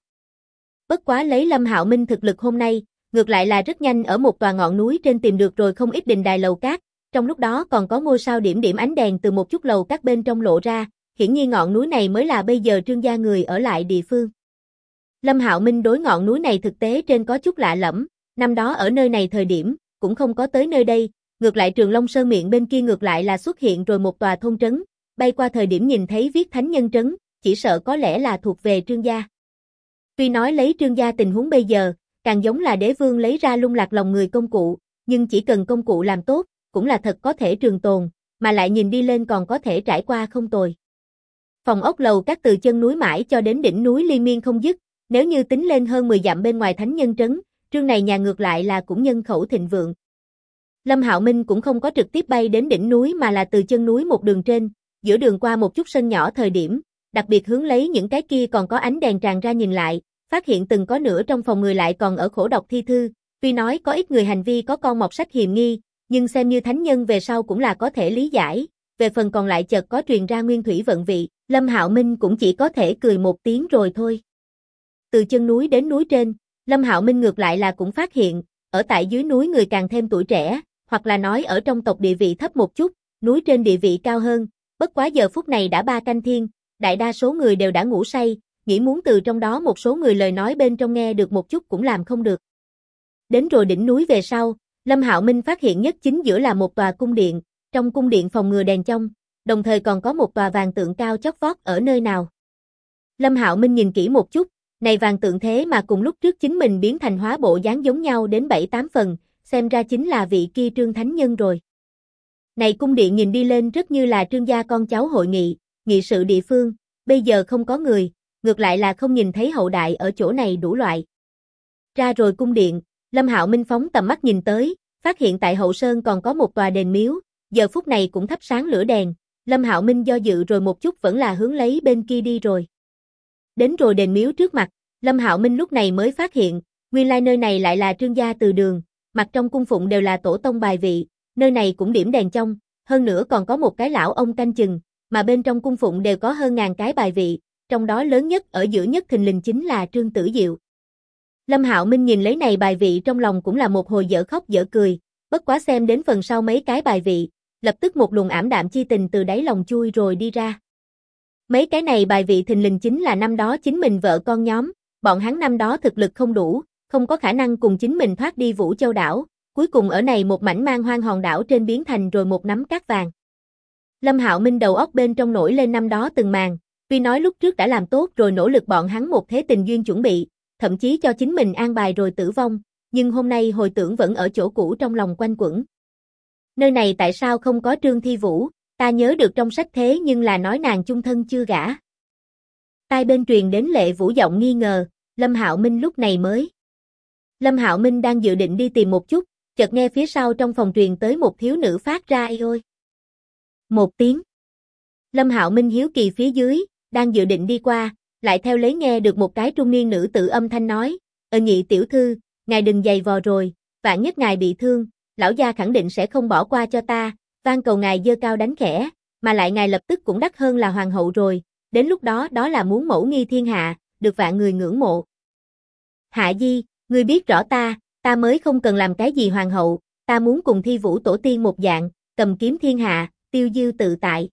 Bất quá lấy Lâm Hạo Minh thực lực hôm nay, ngược lại là rất nhanh ở một tòa ngọn núi trên tìm được rồi không ít đình đài lầu cát, trong lúc đó còn có ngôi sao điểm điểm ánh đèn từ một chút lầu cát bên trong lộ ra, hiển nhiên ngọn núi này mới là bây giờ Trương gia người ở lại địa phương. Lâm Hạo Minh đối ngọn núi này thực tế trên có chút lạ lẫm, năm đó ở nơi này thời điểm, cũng không có tới nơi đây, ngược lại Trường Long Sơn miệng bên kia ngược lại là xuất hiện rồi một tòa thôn trấn, bay qua thời điểm nhìn thấy viết thánh nhân trấn, chỉ sợ có lẽ là thuộc về Trương gia. Tuy nói lấy Trương gia tình huống bây giờ, càng giống là đế vương lấy ra lung lạc lòng người công cụ, nhưng chỉ cần công cụ làm tốt, cũng là thật có thể trường tồn, mà lại nhìn đi lên còn có thể trải qua không tồi. Phòng ốc lầu các từ chân núi mãi cho đến đỉnh núi liên miên không dứt, nếu như tính lên hơn 10 dặm bên ngoài thánh nhân trấn, Trương này nhà ngược lại là cũng nhân khẩu thịnh vượng. Lâm Hạo Minh cũng không có trực tiếp bay đến đỉnh núi mà là từ chân núi một đường trên, giữa đường qua một chút sân nhỏ thời điểm, đặc biệt hướng lấy những cái kia còn có ánh đèn tràn ra nhìn lại, phát hiện từng có nửa trong phòng người lại còn ở khổ đọc thi thư, tuy nói có ít người hành vi có con mọt sách hiềm nghi, nhưng xem như thánh nhân về sau cũng là có thể lý giải, về phần còn lại chợt có truyền ra nguyên thủy vận vị, Lâm Hạo Minh cũng chỉ có thể cười một tiếng rồi thôi. Từ chân núi đến núi trên, Lâm Hạo Minh ngược lại là cũng phát hiện, ở tại dưới núi người càng thêm tuổi trẻ, hoặc là nói ở trong tộc địa vị thấp một chút, núi trên địa vị cao hơn, bất quá giờ phút này đã 3 canh thiên, đại đa số người đều đã ngủ say, nghĩ muốn từ trong đó một số người lời nói bên trong nghe được một chút cũng làm không được. Đến rồi đỉnh núi về sau, Lâm Hạo Minh phát hiện nhất chính giữa là một tòa cung điện, trong cung điện phòng ngừa đèn trong, đồng thời còn có một tòa vàng tượng cao chót vót ở nơi nào. Lâm Hạo Minh nhìn kỹ một chút, Này vàng tượng thế mà cùng lúc trước chính mình biến thành hóa bộ dáng giống nhau đến 7-8 phần, xem ra chính là vị kia Trương Thánh Nhân rồi. Này cung điện nhìn đi lên rất như là Trương gia con cháu hội nghị, nghị sự địa phương, bây giờ không có người, ngược lại là không nhìn thấy hậu đại ở chỗ này đủ loại. Ra rồi cung điện, Lâm Hạo Minh phóng tầm mắt nhìn tới, phát hiện tại hậu sơn còn có một tòa đền miếu, giờ phút này cũng thắp sáng lửa đèn, Lâm Hạo Minh do dự rồi một chút vẫn là hướng lấy bên kia đi rồi. Đến rồi đền miếu trước mặt, Lâm Hạo Minh lúc này mới phát hiện, nguyên lai nơi này lại là Trương gia từ đường, mặt trong cung phụng đều là tổ tông bài vị, nơi này cũng điểm đèn trong, hơn nữa còn có một cái lão ông canh chừng, mà bên trong cung phụng đều có hơn ngàn cái bài vị, trong đó lớn nhất ở giữa nhất thình lình chính là Trương Tử Diệu. Lâm Hạo Minh nhìn lấy này bài vị trong lòng cũng là một hồi dở khóc dở cười, bất quá xem đến phần sau mấy cái bài vị, lập tức một luồng ảm đạm chi tình từ đáy lòng chui rồi đi ra. Mấy cái này bài vị thình lình chính là năm đó chính mình vợ con nhóm, bọn hắn năm đó thực lực không đủ, không có khả năng cùng chính mình thoát đi Vũ Châu đảo, cuối cùng ở này một mảnh man hoang hòn đảo trên biến thành rồi một nắm cát vàng. Lâm Hạo Minh đầu óc bên trong nổi lên năm đó từng màn, tuy nói lúc trước đã làm tốt rồi nỗ lực bọn hắn một thế tình duyên chuẩn bị, thậm chí cho chính mình an bài rồi tử vong, nhưng hôm nay hồi tưởng vẫn ở chỗ cũ trong lòng quanh quẩn. Nơi này tại sao không có Trương Thi Vũ, ta nhớ được trong sách thế nhưng là nói nàng chung thân chưa gả. Tai bên truyền đến Lệ Vũ giọng nghi ngờ, Lâm Hạo Minh lúc này mới. Lâm Hạo Minh đang dự định đi tìm một chút, chợt nghe phía sau trong phòng truyền tới một thiếu nữ phát ra ây ôi. Một tiếng. Lâm Hạo Minh hiếu kỳ phía dưới, đang dự định đi qua, lại theo lấy nghe được một cái trung niên nữ tử âm thanh nói, Nhị tiểu thư, ngài đừng giày vò rồi, vạn nhất ngài bị thương, lão gia khẳng định sẽ không bỏ qua cho ta, van cầu ngài giơ cao đánh khẽ, mà lại ngài lập tức cũng đắc hơn là hoàng hậu rồi, đến lúc đó đó là muốn mẫu nghi thiên hạ, được vạn người ngưỡng mộ. Hạ Di, ngươi biết rõ ta mới không cần làm cái gì hoàng hậu, ta muốn cùng Thi Vũ tổ tiên một dạng, cầm kiếm thiên hạ, tiêu diêu tự tại.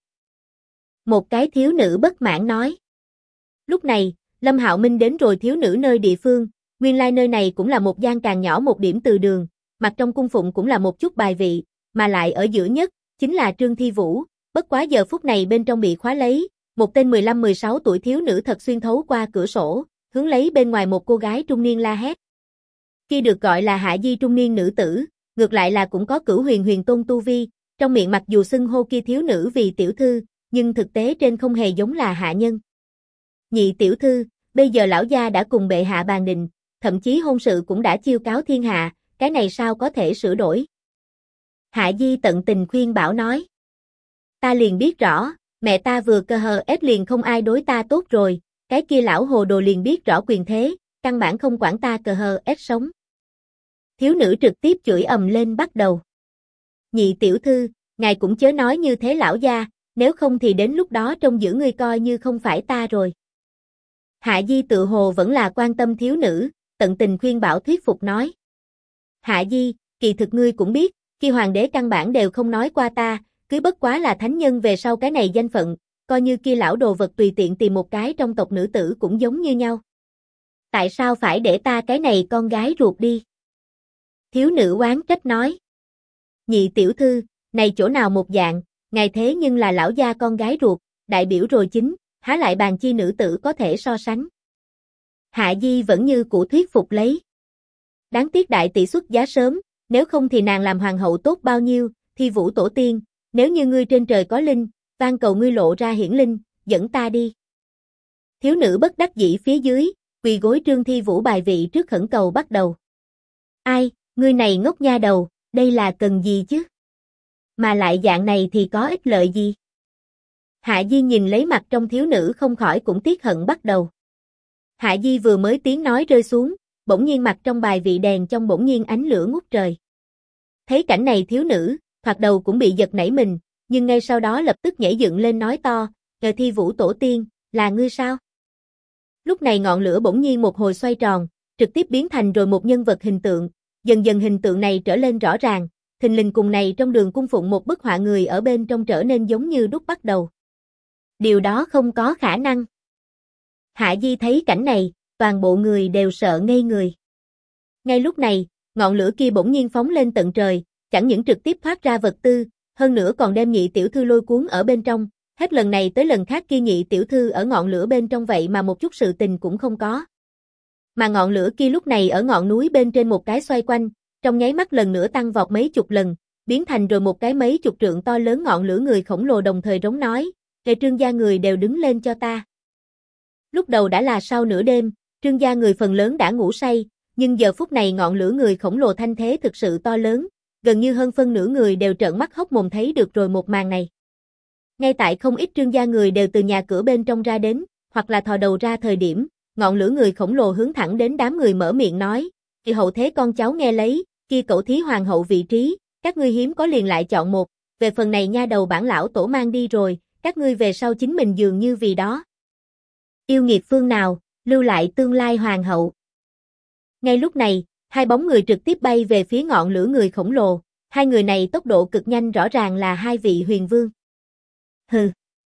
Một cái thiếu nữ bất mãn nói. Lúc này, Lâm Hạo Minh đến rồi thiếu nữ nơi địa phương, nguyên lai nơi này cũng là một gian càng nhỏ một điểm từ đường, mặt trong cung phụng cũng là một chút bài vị, mà lại ở giữa nhất, chính là Trương Thi Vũ, bất quá giờ phút này bên trong bị khóa lấy, một tên 15-16 tuổi thiếu nữ thật xuyên thấu qua cửa sổ, hướng lấy bên ngoài một cô gái trung niên la hét. Khi được gọi là Hạ Di trung niên nữ tử, ngược lại là cũng có Cửu Huyền Huyền Tôn tu vi, trong miệng mặc dù xưng hô kia thiếu nữ vì tiểu thư, nhưng thực tế trên không hề giống là hạ nhân. Nhị tiểu thư, bây giờ lão gia đã cùng bệ hạ bàn định, thậm chí hôn sự cũng đã chiêu cáo thiên hạ, cái này sao có thể sửa đổi? Hạ Di tận tình khuyên bảo nói. Ta liền biết rõ, mẹ ta vừa cơ hờ ép liền không ai đối ta tốt rồi, cái kia lão hồ đồ liền biết rõ quyền thế, căn bản không quản ta cơ hờ ép sống. Thiếu nữ trực tiếp chửi ầm lên bắt đầu. Nhị tiểu thư, ngài cũng chớ nói như thế lão gia, nếu không thì đến lúc đó trông giữ ngươi coi như không phải ta rồi. Hạ Di tự hồ vẫn là quan tâm thiếu nữ, tận tình khuyên bảo thuyết phục nói. Hạ Di, kỳ thực ngươi cũng biết, khi hoàng đế căn bản đều không nói qua ta, cứ bất quá là thánh nhân về sau cái này danh phận, coi như kia lão đồ vật tùy tiện tìm một cái trong tộc nữ tử cũng giống như nhau. Tại sao phải để ta cái này con gái ruột đi? Thiếu nữ oán trách nói. Nhị tiểu thư, này chỗ nào một dạng, ngài thế nhưng là lão gia con gái ruột, đại biểu rồi chính, há lại bàn chi nữ tử có thể so sánh. Hạ Di vẫn như cũ thuyết phục lấy. Đáng tiếc đại tỷ xuất giá sớm, nếu không thì nàng làm hoàng hậu tốt bao nhiêu, Thi Vũ tổ tiên, nếu như ngươi trên trời có linh, van cầu ngươi lộ ra hiển linh, dẫn ta đi. Thiếu nữ bất đắc dĩ phía dưới, quỳ gối Trương Thi Vũ bài vị trước khẩn cầu bắt đầu. Ai, ngươi này ngốc nha đầu, đây là cần gì chứ? Mà lại dạng này thì có ích lợi gì? Hạ Di nhìn lấy mặt trong thiếu nữ không khỏi cũng tiếc hận bắt đầu. Hạ Di vừa mới tiếng nói rơi xuống, bỗng nhiên mặt trong bài vị đèn trong bỗng nhiên ánh lửa ngút trời. Thấy cảnh này thiếu nữ, thoạt đầu cũng bị giật nảy mình, nhưng ngay sau đó lập tức nhảy dựng lên nói to, "Ngờ Thi Vũ tổ tiên, là ngươi sao?" Lúc này ngọn lửa bỗng nhiên một hồi xoay tròn, trực tiếp biến thành rồi một nhân vật hình tượng, dần dần hình tượng này trở lên rõ ràng, thình lình cùng này trong đường cung phụng một bức họa người ở bên trong trở nên giống như đúc bắt đầu. Điều đó không có khả năng. Hạ Di thấy cảnh này, toàn bộ người đều sợ ngây người. Ngay lúc này, ngọn lửa kia bỗng nhiên phóng lên tận trời, chẳng những trực tiếp thoát ra vật tư, hơn nữa còn đem nhị tiểu thư lôi cuốn ở bên trong, hết lần này tới lần khác kia nhị tiểu thư ở ngọn lửa bên trong vậy mà một chút sự tình cũng không có. Mà ngọn lửa kia lúc này ở ngọn núi bên trên một cái xoay quanh, trong nháy mắt lần nữa tăng vọt mấy chục lần, biến thành rồi một cái mấy chục trượng to lớn ngọn lửa người khổng lồ đồng thời rống nói, "Kẻ Trương gia người đều đứng lên cho ta." Lúc đầu đã là sau nửa đêm, Trương gia người phần lớn đã ngủ say, nhưng giờ phút này ngọn lửa người khổng lồ thanh thế thực sự to lớn, gần như hơn phân nửa người đều trợn mắt hốc mồm thấy được rồi một màn này. Ngay tại không ít Trương gia người đều từ nhà cửa bên trong ra đến, hoặc là thò đầu ra thời điểm, ngọn lửa người khổng lồ hướng thẳng đến đám người mở miệng nói, "Kỳ hậu thế con cháu nghe lấy, kia cẩu thí hoàng hậu vị trí, các ngươi hiếm có liền lại chọn một, về phần này nha đầu bản lão tổ mang đi rồi, các ngươi về sau chính mình dường như vì đó. Yêu nghiệt phương nào, lưu lại tương lai hoàng hậu." Ngay lúc này, hai bóng người trực tiếp bay về phía ngọn lửa người khổng lồ, hai người này tốc độ cực nhanh rõ ràng là hai vị huyền vương. Hừ.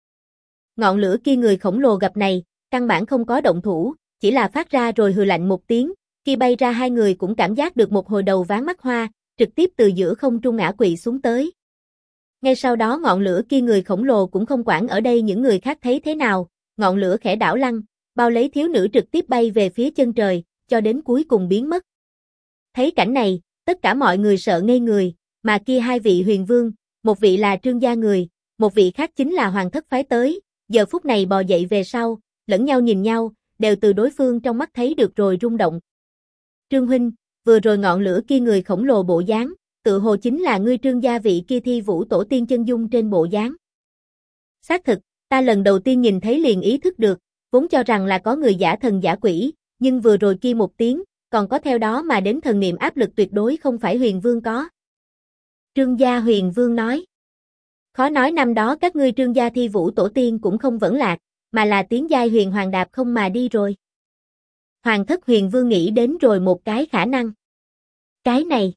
Ngọn lửa kia người khổng lồ gặp này, căn bản không có động thủ, chỉ là phát ra rồi hừ lạnh một tiếng, khi bay ra hai người cũng cảm giác được một hồi đầu váng mắt hoa, trực tiếp từ giữa không trung ngã quỵ xuống tới. Ngay sau đó ngọn lửa kia người khổng lồ cũng không quản ở đây những người khác thấy thế nào, ngọn lửa khẽ đảo lăn, bao lấy thiếu nữ trực tiếp bay về phía chân trời, cho đến cuối cùng biến mất. Thấy cảnh này, tất cả mọi người sợ ngây người, mà kia hai vị huyền vương, một vị là Trương gia người, một vị khác chính là hoàng thất phái tới, giờ phút này bò dậy về sau, lẫn nhau nhìn nhau, đều từ đối phương trong mắt thấy được rồi rung động. "Trương huynh, vừa rồi ngọn lửa kia người khổng lồ bộ dáng, tự hồ chính là ngươi Trương gia vị kia Thi Vũ tổ tiên chân dung trên bộ dáng." "Xác thực, ta lần đầu tiên nhìn thấy liền ý thức được, vốn cho rằng là có người giả thần giả quỷ, nhưng vừa rồi kia một tiếng, còn có theo đó mà đến thần niệm áp lực tuyệt đối không phải huyền vương có." Trương gia huyền vương nói, "Khó nói năm đó các ngươi Trương gia Thi Vũ tổ tiên cũng không vẫn lạc, mà là tiến giai huyền hoàng đạp không mà đi rồi." Hoàng thất huyền vương nghĩ đến rồi một cái khả năng. Cái này,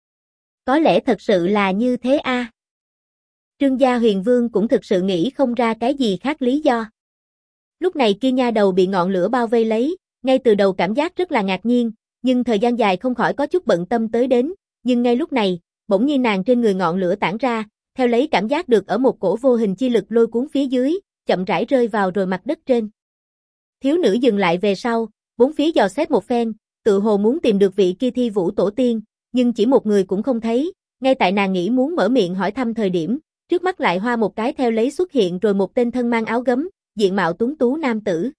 có lẽ thật sự là như thế a. Trương gia huyền vương cũng thực sự nghĩ không ra cái gì khác lý do. Lúc này kia nha đầu bị ngọn lửa bao vây lấy, ngay từ đầu cảm giác rất là ngạc nhiên, nhưng thời gian dài không khỏi có chút bận tâm tới đến, nhưng ngay lúc này, bỗng nhiên nàng trên người ngọn lửa tản ra, theo lấy cảm giác được ở một cổ vô hình chi lực lôi cuốn phía dưới, chậm rãi rơi vào rồi mặt đất trên. Thiếu nữ dừng lại về sau, bốn phía dò xét một phen, tự hồ muốn tìm được vị kia Thi Vũ tổ tiên, nhưng chỉ một người cũng không thấy, ngay tại nàng nghĩ muốn mở miệng hỏi thăm thời điểm, trước mắt lại hoa một cái theo lấy xuất hiện rồi một tên thân mang áo gấm, diện mạo tuấn tú nam tử.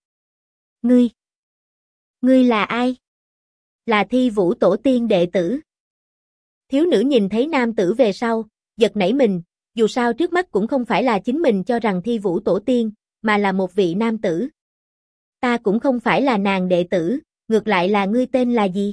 Ngươi là ai?" "Là Thi Vũ tổ tiên đệ tử." Thiếu nữ nhìn thấy nam tử về sau, giật nảy mình, dù sao trước mắt cũng không phải là chính mình cho rằng Thi Vũ tổ tiên, mà là một vị nam tử. "Ta cũng không phải là nàng đệ tử, ngược lại là ngươi tên là gì?"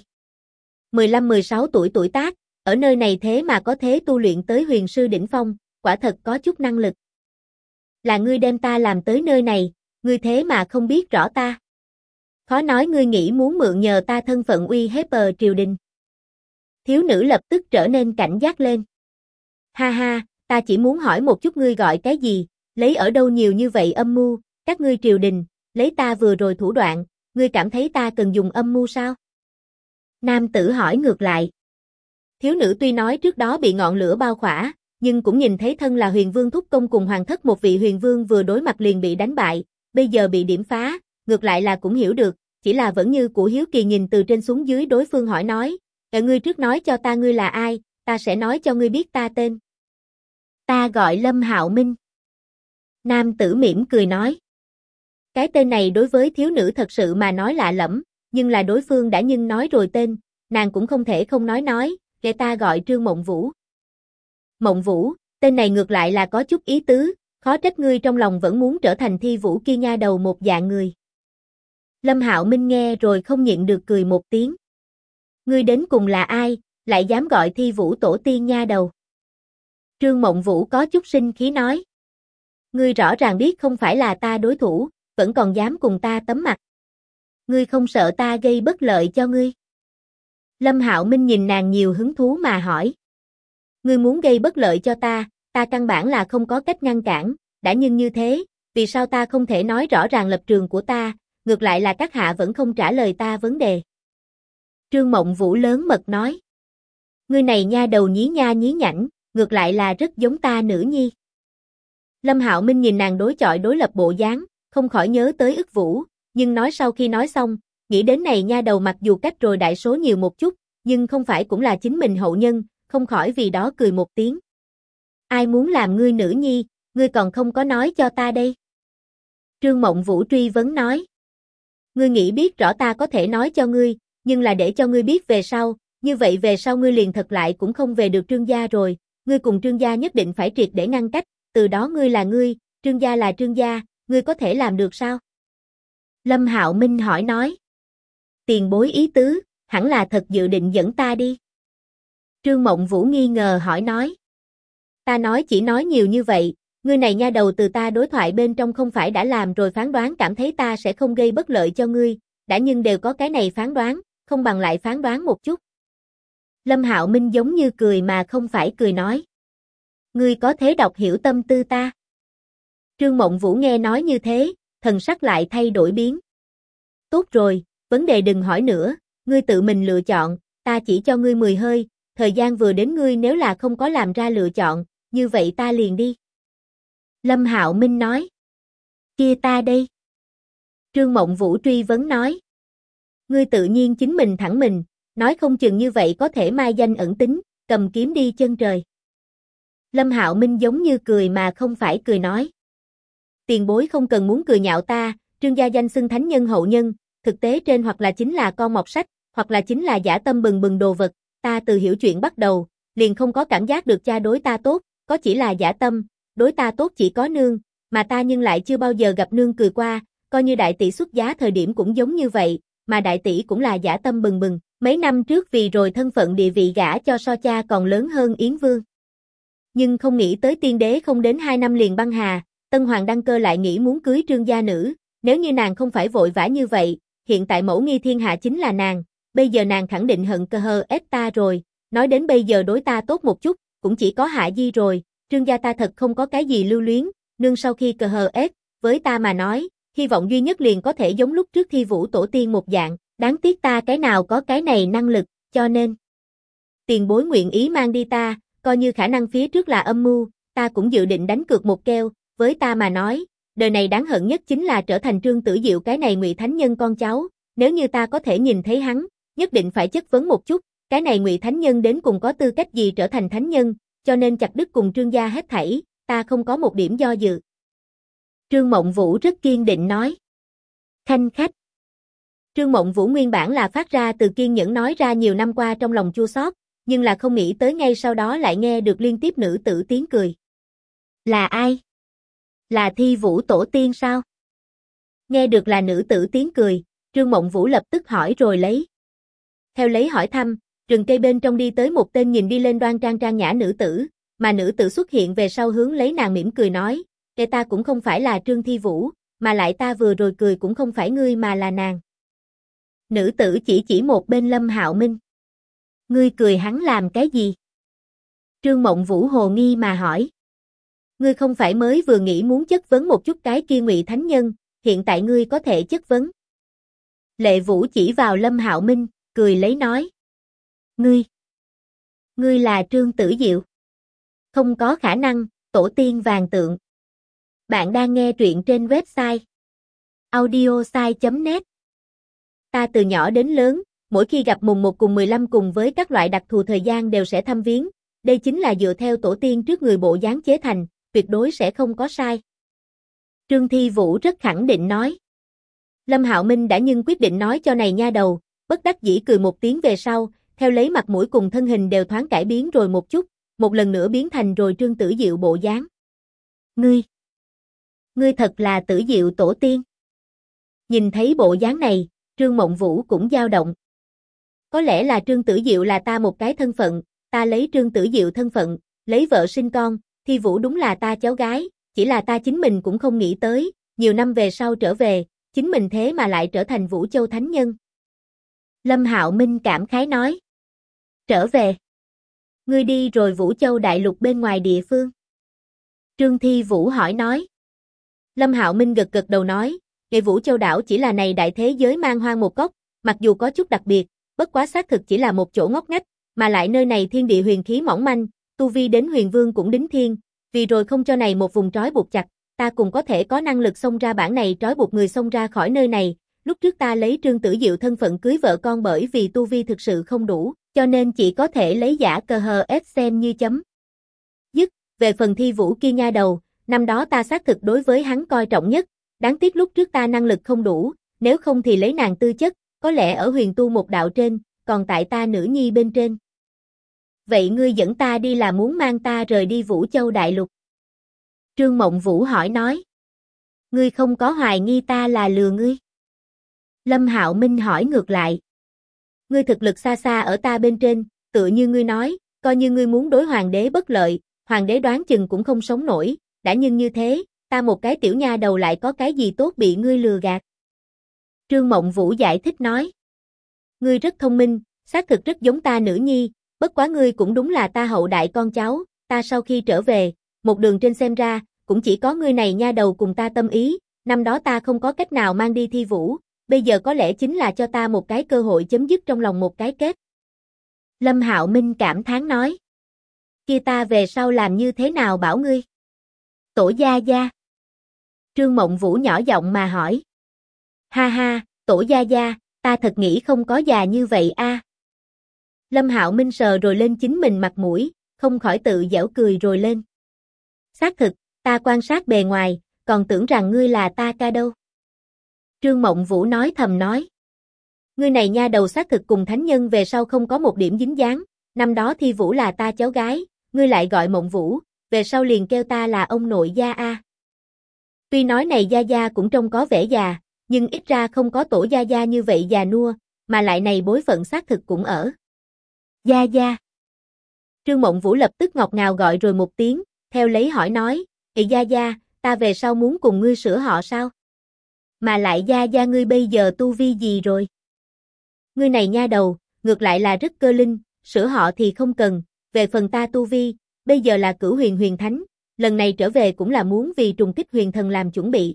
15-16 tuổi tuổi tác, ở nơi này thế mà có thế tu luyện tới huyền sư đỉnh phong, quả thật có chút năng lực. "Là ngươi đem ta làm tới nơi này, ngươi thế mà không biết rõ ta. Khó nói ngươi nghĩ muốn mượn nhờ ta thân phận uy hiếp triều đình." Thiếu nữ lập tức trở nên cảnh giác lên. "Ha ha, ta chỉ muốn hỏi một chút ngươi gọi cái gì, lấy ở đâu nhiều như vậy âm mưu, các ngươi triều đình, lấy ta vừa rồi thủ đoạn, ngươi cảm thấy ta cần dùng âm mưu sao?" Nam tử hỏi ngược lại. Thiếu nữ tuy nói trước đó bị ngọn lửa bao khỏa, nhưng cũng nhìn thấy thân là huyền vương thúc công cùng hoàng thất một vị huyền vương vừa đối mặt liền bị đánh bại, bây giờ bị điểm phá, ngược lại là cũng hiểu được, chỉ là vẫn như cũ hiếu kỳ nhìn từ trên xuống dưới đối phương hỏi nói, ngươi trước nói cho ta ngươi là ai, ta sẽ nói cho ngươi biết ta tên." "Ta gọi Lâm Hạo Minh." Nam tử mỉm cười nói. Cái tên này đối với thiếu nữ thật sự mà nói lạ lẫm, nhưng là đối phương đã nhưng nói rồi tên, nàng cũng không thể không nói, "Để ta gọi Trương Mộng Vũ." "Mộng Vũ, tên này ngược lại là có chút ý tứ, khó trách ngươi trong lòng vẫn muốn trở thành Thi Vũ kia nha đầu một dạng người." Lâm Hạo Minh nghe rồi không nhịn được cười một tiếng. "Ngươi đến cùng là ai, lại dám gọi Thi Vũ tổ tiên nha đầu?" Trương Mộng Vũ có chút sinh khí nói. "Ngươi rõ ràng biết không phải là ta đối thủ, vẫn còn dám cùng ta tấm mặt. Ngươi không sợ ta gây bất lợi cho ngươi?" Lâm Hạo Minh nhìn nàng nhiều hứng thú mà hỏi. "Ngươi muốn gây bất lợi cho ta, ta căn bản là không có cách ngăn cản, đã nhưng như thế, vì sao ta không thể nói rõ ràng lập trường của ta, ngược lại là các hạ vẫn không trả lời ta vấn đề?" Trương Mộng Vũ lớn mật nói. "Ngươi này nha đầu nhí nha nhí nhảnh, ngược lại là rất giống ta nữ nhi." Lâm Hạo Minh nhìn nàng đối chọi đối lập bộ dáng, không khỏi nhớ tới Ức Vũ, nhưng nói sau khi nói xong, nghĩ đến này nha đầu mặc dù cách rồi đại số nhiều một chút, nhưng không phải cũng là chính mình hậu nhân, không khỏi vì đó cười một tiếng. Ai muốn làm ngươi nữ nhi, ngươi còn không có nói cho ta đây. Trương Mộng Vũ truy vấn nói. Ngươi nghĩ biết rõ ta có thể nói cho ngươi, nhưng là để cho ngươi biết về sau, như vậy về sau ngươi liền thật lại cũng không về được Trương gia rồi, ngươi cùng Trương gia nhất định phải triệt để ngăn cách, từ đó ngươi là ngươi, Trương gia là Trương gia, ngươi có thể làm được sao? Lâm Hạo Minh hỏi nói. Tiền bối ý tứ, hẳn là thật dự định dẫn ta đi. Trương Mộng Vũ nghi ngờ hỏi nói. Ta nói chỉ nói nhiều như vậy, ngươi này nha đầu từ ta đối thoại bên trong không phải đã làm rồi phán đoán cảm thấy ta sẽ không gây bất lợi cho ngươi, đã nhưng đều có cái này phán đoán, không bằng lại phán đoán một chút. Lâm Hạo Minh giống như cười mà không phải cười nói. Ngươi có thể đọc hiểu tâm tư ta. Trương Mộng Vũ nghe nói như thế, thần sắc lại thay đổi biến. Tốt rồi, vấn đề đừng hỏi nữa, ngươi tự mình lựa chọn, ta chỉ cho ngươi 10 hơi, thời gian vừa đến ngươi nếu là không có làm ra lựa chọn, như vậy ta liền đi. Lâm Hạo Minh nói. Kia ta đây. Trương Mộng Vũ truy vấn nói. Ngươi tự nhiên chính mình thẳng mình, nói không chừng như vậy có thể mai danh ẩn tính, cầm kiếm đi chân trời. Lâm Hạo Minh giống như cười mà không phải cười nói. Tiền bối không cần muốn cười nhạo ta, Trương gia danh xưng thánh nhân hậu nhân, thực tế trên hoặc là chính là con mọt sách, hoặc là chính là dã tâm bừng bừng đồ vật, ta từ hiểu chuyện bắt đầu, liền không có cảm giác được cha đối ta tốt, có chỉ là dã tâm, đối ta tốt chỉ có nương, mà ta nhưng lại chưa bao giờ gặp nương cười qua, coi như đại tỷ xuất giá thời điểm cũng giống như vậy, mà đại tỷ cũng là dã tâm bừng bừng, mấy năm trước vì rồi thân phận địa vị gả cho so cha còn lớn hơn Yến Vương. Nhưng không nghĩ tới tiên đế không đến 2 năm liền băng hà, Tân Hoàng đăng cơ lại nghĩ muốn cưới Trương gia nữ, nếu như nàng không phải vội vã như vậy, hiện tại mẫu nghi thiên hạ chính là nàng, bây giờ nàng khẳng định hận cơ hờ ép ta rồi, nói đến bây giờ đối ta tốt một chút, cũng chỉ có Hạ Di rồi, Trương gia ta thật không có cái gì lưu luyến, nương sau khi cơ hờ ép, với ta mà nói, hy vọng duy nhất liền có thể giống lúc trước Thi Vũ tổ tiên một dạng, đáng tiếc ta cái nào có cái này năng lực, cho nên tiền bối nguyện ý mang đi ta, coi như khả năng phía trước là âm mưu, ta cũng dự định đánh cược một keo, với ta mà nói, đời này đáng hận nhất chính là trở thành Trương Tử Diệu cái này Ngụy Thánh Nhân con cháu, nếu như ta có thể nhìn thấy hắn, nhất định phải chất vấn một chút, cái này Ngụy Thánh Nhân đến cùng có tư cách gì trở thành thánh nhân, cho nên chặt đứt cùng Trương gia hết thảy, ta không có một điểm do dự. Trương Mộng Vũ rất kiên định nói. Khanh khách. Trương Mộng Vũ nguyên bản là phát ra từ kiên nhẫn nói ra nhiều năm qua trong lòng chua xót, nhưng là không nghĩ tới ngay sau đó lại nghe được liên tiếp nữ tử tiếng cười. Là ai? Là Thi Vũ tổ tiên sao? Nghe được là nữ tử tiếng cười, Trương Mộng Vũ lập tức hỏi rồi lấy. Theo lấy hỏi thăm, rừng cây bên trong đi tới một tên nhìn đi lên đoan trang trang nhã nữ tử, mà nữ tử xuất hiện về sau hướng lấy nàng mỉm cười nói, kể ta cũng không phải là Trương Thi Vũ, mà lại ta vừa rồi cười cũng không phải ngươi mà là nàng. Nữ tử chỉ một bên Lâm Hạo Minh. Ngươi cười hắn làm cái gì? Trương Mộng Vũ hồ nghi mà hỏi. Ngươi không phải mới vừa nghĩ muốn chất vấn một chút cái kia Ngụy Thánh Nhân, hiện tại ngươi có thể chất vấn. Lệ Vũ chỉ vào Lâm Hạo Minh, cười lấy nói. Ngươi là Trương Tử Diệu. Không có khả năng, tổ tiên vàng tượng. Bạn đang nghe truyện trên website audiosai.net. Ta từ nhỏ đến lớn, mỗi khi gặp mùng 1 cùng 15 cùng với các loại đặc thù thời gian đều sẽ thăm viếng, đây chính là dựa theo tổ tiên trước người bộ dáng chế thành, tuyệt đối sẽ không có sai. Trương Thi Vũ rất khẳng định nói. Lâm Hạo Minh đã nhưng quyết định nói cho này nha đầu, bất đắc dĩ cười một tiếng về sau, theo lấy mặt mũi cùng thân hình đều thoáng cải biến rồi một chút, một lần nữa biến thành rồi Trương Tử Diệu bộ dáng. Ngươi thật là Tử Diệu tổ tiên. Nhìn thấy bộ dáng này, Trương Mộng Vũ cũng dao động. Có lẽ là Trương Tử Diệu là ta một cái thân phận, ta lấy Trương Tử Diệu thân phận, lấy vợ sinh con, Thi Vũ đúng là ta cháu gái, chỉ là ta chính mình cũng không nghĩ tới, nhiều năm về sau trở về, chính mình thế mà lại trở thành Vũ Châu Thánh Nhân. Lâm Hạo Minh cảm khái nói. Trở về. Ngươi đi rồi Vũ Châu Đại Lục bên ngoài địa phương. Trương Thi Vũ hỏi nói. Lâm Hạo Minh gật gật đầu nói, Nghệ Vũ Châu đảo chỉ là này đại thế giới man hoang một góc, mặc dù có chút đặc biệt, bất quá xác thực chỉ là một chỗ ngóc ngách, mà lại nơi này thiên địa huyền khí mỏng manh, tu vi đến huyền vương cũng đính thiên, vì rồi không cho này một vùng trói buộc chặt, ta cũng có thể có năng lực xông ra bản này trói buộc người xông ra khỏi nơi này, lúc trước ta lấy Trương Tử Diệu thân phận cưới vợ con bởi vì tu vi thực sự không đủ, cho nên chỉ có thể lấy giả cờ hờ ép xem như chấm dứt. Về phần Thi Vũ kia nha đầu, năm đó ta xác thực đối với hắn coi trọng nhất, đáng tiếc lúc trước ta năng lực không đủ, nếu không thì lấy nàng tư chất, có lẽ ở huyền tu một đạo trên, còn tại ta nữ nhi bên trên. Vậy ngươi dẫn ta đi là muốn mang ta rời đi Vũ Châu Đại Lục? Trương Mộng Vũ hỏi nói. Ngươi không có hoài nghi ta là lừa ngươi? Lâm Hạo Minh hỏi ngược lại. Ngươi thực lực xa xa ở ta bên trên, tựa như ngươi nói, coi như ngươi muốn đối hoàng đế bất lợi, hoàng đế đoán chừng cũng không sống nổi, đã nhưng như thế, ta một cái tiểu nha đầu lại có cái gì tốt bị ngươi lừa gạt? Trương Mộng Vũ giải thích nói. Ngươi rất thông minh, xác thực rất giống ta nữ nhi, bất quá ngươi cũng đúng là ta hậu đại con cháu, ta sau khi trở về, một đường trên xem ra, cũng chỉ có ngươi này nha đầu cùng ta tâm ý, năm đó ta không có cách nào mang đi Thi Vũ, bây giờ có lẽ chính là cho ta một cái cơ hội chấm dứt trong lòng một cái kết. Lâm Hạo Minh cảm thán nói. Kia ta về sau làm như thế nào bảo ngươi? Tổ gia gia. Trương Mộng Vũ nhỏ giọng mà hỏi. Ha ha, Tổ gia gia, ta thật nghĩ không có già như vậy a. Lâm Hạo Minh sờ rồi lên chính mình mặt mũi, không khỏi tự giễu cười rồi lên. Xác thực, ta quan sát bề ngoài, còn tưởng rằng ngươi là ta ca đâu. Trương Mộng Vũ nói thầm nói. Ngươi này nha đầu xác thực cùng thánh nhân về sau không có một điểm dính dáng, năm đó Thi Vũ là ta cháu gái, ngươi lại gọi Mộng Vũ, về sau liền kêu ta là ông nội gia a. Tuy nói này gia gia cũng trông có vẻ già, nhưng ít ra không có Tổ gia gia như vậy già nua, mà lại này bối phận xác thực cũng ở. Gia gia. Trương Mộng Vũ lập tức ngọt ngào gọi rồi một tiếng, theo lấy hỏi nói, "Ị gia gia, ta về sau muốn cùng ngươi sửa họ sao? Mà lại gia gia ngươi bây giờ tu vi gì rồi? Ngươi này nha đầu, ngược lại là rất cơ linh, sửa họ thì không cần, về phần ta tu vi, bây giờ là Cửu Huyền Huyền Thánh, lần này trở về cũng là muốn vì trùng kích huyền thần làm chuẩn bị."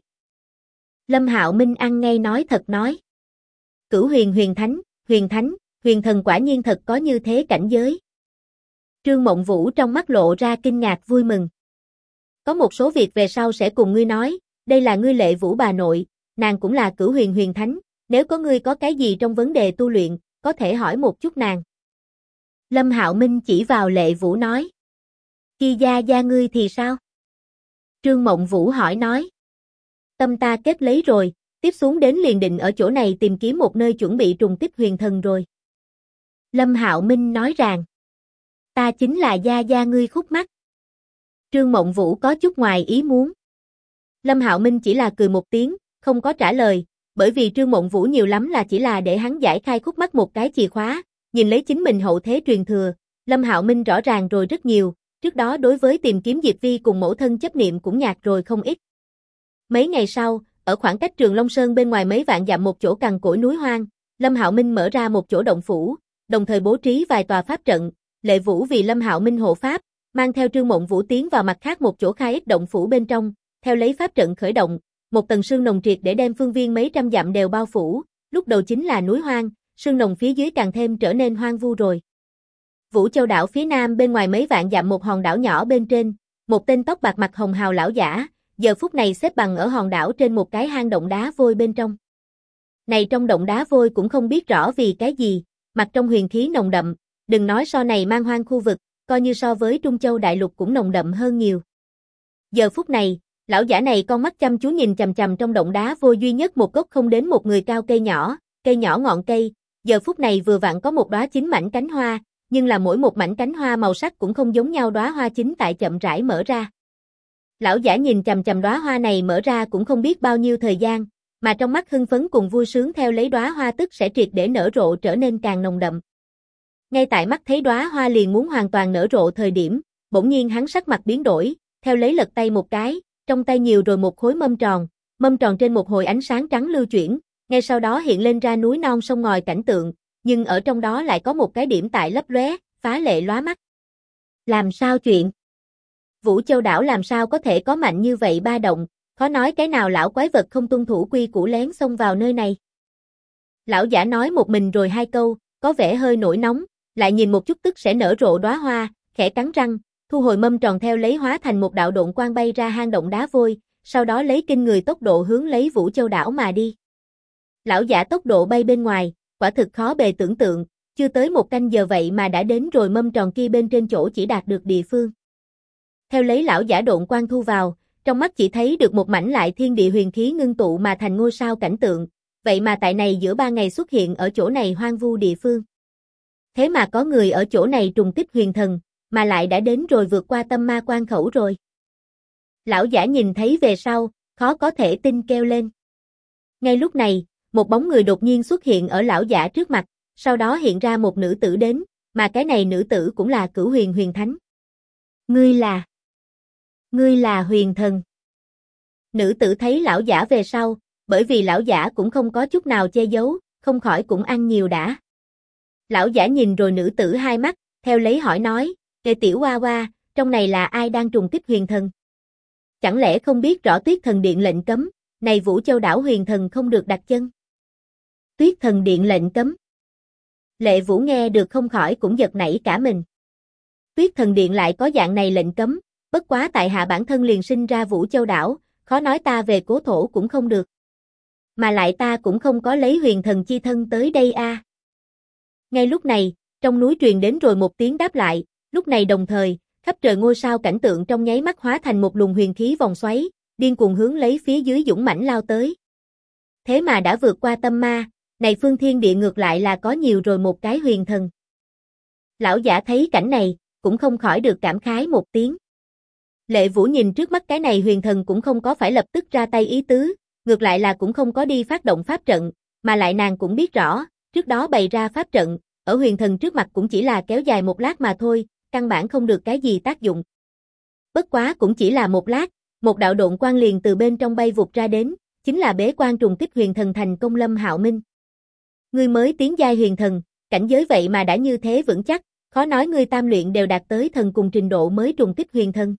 Lâm Hạo Minh ăn ngay nói thật nói. Cửu Huyền Huyền Thánh, huyền thần quả nhiên thật có như thế cảnh giới. Trương Mộng Vũ trong mắt lộ ra kinh ngạc vui mừng. Có một số việc về sau sẽ cùng ngươi nói, đây là ngươi Lệ Vũ bà nội, nàng cũng là Cửu Huyền Huyền Thánh, nếu có ngươi có cái gì trong vấn đề tu luyện, có thể hỏi một chút nàng. Lâm Hạo Minh chỉ vào Lệ Vũ nói. Kia gia gia ngươi thì sao? Trương Mộng Vũ hỏi nói. Tâm ta kết lấy rồi, tiếp xuống đến liền định ở chỗ này tìm kiếm một nơi chuẩn bị trùng kích huyền thần rồi. Lâm Hạo Minh nói rằng. Ta chính là gia gia ngươi khúc mắc. Trương Mộng Vũ có chút ngoài ý muốn. Lâm Hạo Minh chỉ là cười một tiếng, không có trả lời, bởi vì Trương Mộng Vũ nhiều lắm là chỉ là để hắn giải khai khúc mắc một cái chìa khóa, nhìn lấy chính mình hậu thế truyền thừa, Lâm Hạo Minh rõ ràng rồi rất nhiều, trước đó đối với tìm kiếm Diệp Vi cùng mẫu thân chấp niệm cũng nhạt rồi không ít. Mấy ngày sau, ở khoảng cách Trường Long Sơn bên ngoài mấy vạn dặm một chỗ cằn cỗi núi hoang, Lâm Hạo Minh mở ra một chỗ động phủ, đồng thời bố trí vài tòa pháp trận, Lệ Vũ vì Lâm Hạo Minh hộ pháp, mang theo Trương Mộng Vũ tiến vào mặt khác một chỗ khai ích động phủ bên trong, theo lấy pháp trận khởi động, một tầng sương nồng triệt để đem phương viên mấy trăm dặm đều bao phủ, lúc đầu chính là núi hoang, sương nồng phía dưới càng thêm trở nên hoang vu rồi. Vũ Châu đảo phía nam bên ngoài mấy vạn dặm một hòn đảo nhỏ bên trên, một tên tóc bạc mặt hồng hào lão giả, giờ phút này xếp bằng ở hòn đảo trên một cái hang động đá vôi bên trong. Này trong động đá vôi cũng không biết rõ vì cái gì, mặt trong huyền khí nồng đậm, đừng nói so này mang hoang khu vực, coi như so với Trung Châu đại lục cũng nồng đậm hơn nhiều. Giờ phút này, lão giả này con mắt chăm chú nhìn chằm chằm trong động đá vôi duy nhất một gốc không đến một người cao cây nhỏ ngọn cây, giờ phút này vừa vặn có một đóa chín mảnh cánh hoa, nhưng là mỗi một mảnh cánh hoa màu sắc cũng không giống nhau, đóa hoa chính tại chậm rãi mở ra. Lão giả nhìn chằm chằm đóa hoa này mở ra cũng không biết bao nhiêu thời gian, mà trong mắt hưng phấn cùng vui sướng theo lấy đóa hoa tức sẽ triệt để nở rộ trở nên càng nồng đậm. Ngay tại mắt thấy đóa hoa liền muốn hoàn toàn nở rộ thời điểm, bỗng nhiên hắn sắc mặt biến đổi, theo lấy lật tay một cái, trong tay nhiều rồi một khối mâm tròn trên một hồi ánh sáng trắng lưu chuyển, ngay sau đó hiện lên ra núi non sông ngòi cảnh tượng, nhưng ở trong đó lại có một cái điểm tại lấp lóe, phá lệ lóa mắt. Làm sao chuyện? Vũ Châu đảo làm sao có thể có mạnh như vậy ba động, khó nói cái nào lão quái vật không tuân thủ quy củ lén xông vào nơi này. Lão giả nói một mình rồi hai câu, có vẻ hơi nổi nóng, lại nhìn một chút tức sẽ nở rộ đóa hoa, khẽ cắn răng, thu hồi mâm tròn theo lấy hóa thành một đạo độn quang bay ra hang động đá vôi, sau đó lấy kinh người tốc độ hướng lấy Vũ Châu đảo mà đi. Lão giả tốc độ bay bên ngoài, quả thực khó bề tưởng tượng, chưa tới 1 canh giờ vậy mà đã đến rồi mâm tròn kia bên trên chỗ chỉ đạt được địa phương. Theo lấy lão giả độn quang thu vào, trong mắt chỉ thấy được một mảnh lại thiên địa huyền khí ngưng tụ mà thành ngôi sao cảnh tượng, vậy mà tại này giữa 3 ngày xuất hiện ở chỗ này hoang vu địa phương. Thế mà có người ở chỗ này trùng kích huyền thần, mà lại đã đến rồi vượt qua tâm ma quan khẩu rồi. Lão giả nhìn thấy về sau, khó có thể tin kêu lên. Ngay lúc này, một bóng người đột nhiên xuất hiện ở lão giả trước mặt, sau đó hiện ra một nữ tử đến, mà cái này nữ tử cũng là Cửu Huyền Huyền Thánh. Ngươi là huyền thần. Nữ tử thấy lão giả về sau, bởi vì lão giả cũng không có chút nào che giấu, không khỏi cũng ăn nhiều đã. Lão giả nhìn rồi nữ tử hai mắt, theo lấy hỏi nói, Ê tiểu hoa hoa, trong này là ai đang trùng kích huyền thần? Chẳng lẽ không biết rõ Tuyết Thần Điện lệnh cấm, này Vũ Châu đảo huyền thần không được đặt chân? Tuyết Thần Điện lệnh cấm. Lệ Vũ nghe được không khỏi cũng giật nảy cả mình. Tuyết Thần Điện lại có dạng này lệnh cấm, bất quá tại hạ bản thân liền sinh ra Vũ Châu đảo, khó nói ta về cố thổ cũng không được. Mà lại ta cũng không có lấy huyền thần chi thân tới đây a. Ngay lúc này, trong núi truyền đến rồi một tiếng đáp lại, lúc này đồng thời, khắp trời ngôi sao cảnh tượng trong nháy mắt hóa thành một luồng huyền khí vòng xoáy, điên cuồng hướng lấy phía dưới dũng mãnh lao tới. Thế mà đã vượt qua tâm ma, này phương thiên địa ngược lại là có nhiều rồi một cái huyền thần. Lão giả thấy cảnh này, cũng không khỏi được cảm khái một tiếng. Lệ Vũ nhìn trước mắt cái này huyền thần cũng không có phải lập tức ra tay ý tứ, ngược lại là cũng không có đi phát động pháp trận, mà lại nàng cũng biết rõ, trước đó bày ra pháp trận, ở huyền thần trước mặt cũng chỉ là kéo dài một lát mà thôi, căn bản không được cái gì tác dụng. Bất quá cũng chỉ là một lát, một đạo độn quang liền từ bên trong bay vụt ra đến, chính là bế quan trùng kích huyền thần thành công Lâm Hạo Minh. Ngươi mới tiến giai huyền thần, cảnh giới vậy mà đã như thế vững chắc, khó nói ngươi tam luyện đều đạt tới thần cùng trình độ mới trùng kích huyền thần.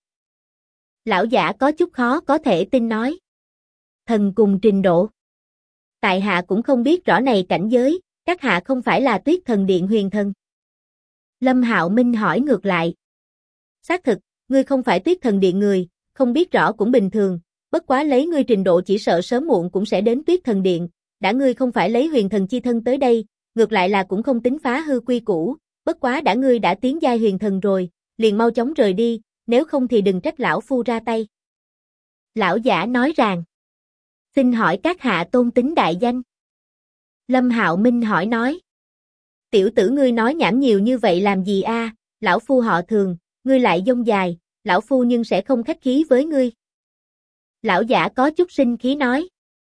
Lão giả có chút khó có thể tin nói. Thần cùng trình độ. Tại hạ cũng không biết rõ này cảnh giới, các hạ không phải là Tuyết Thần Điện huyền thần. Lâm Hạo Minh hỏi ngược lại. Xác thực, ngươi không phải Tuyết Thần Điện người, không biết rõ cũng bình thường, bất quá lấy ngươi trình độ chỉ sợ sớm muộn cũng sẽ đến Tuyết Thần Điện, đã ngươi không phải lấy huyền thần chi thân tới đây, ngược lại là cũng không tính phá hư quy củ, bất quá đã ngươi đã tiến giai huyền thần rồi, liền mau chóng rời đi, nếu không thì đừng trách lão phu ra tay. Lão giả nói rằng, xin hỏi các hạ tôn tính đại danh. Lâm Hạo Minh hỏi nói, tiểu tử ngươi nói nhảm nhiều như vậy làm gì a? Lão phu họ Thường, ngươi lại dông dài, lão phu nhưng sẽ không khách khí với ngươi. Lão giả có chút sinh khí nói,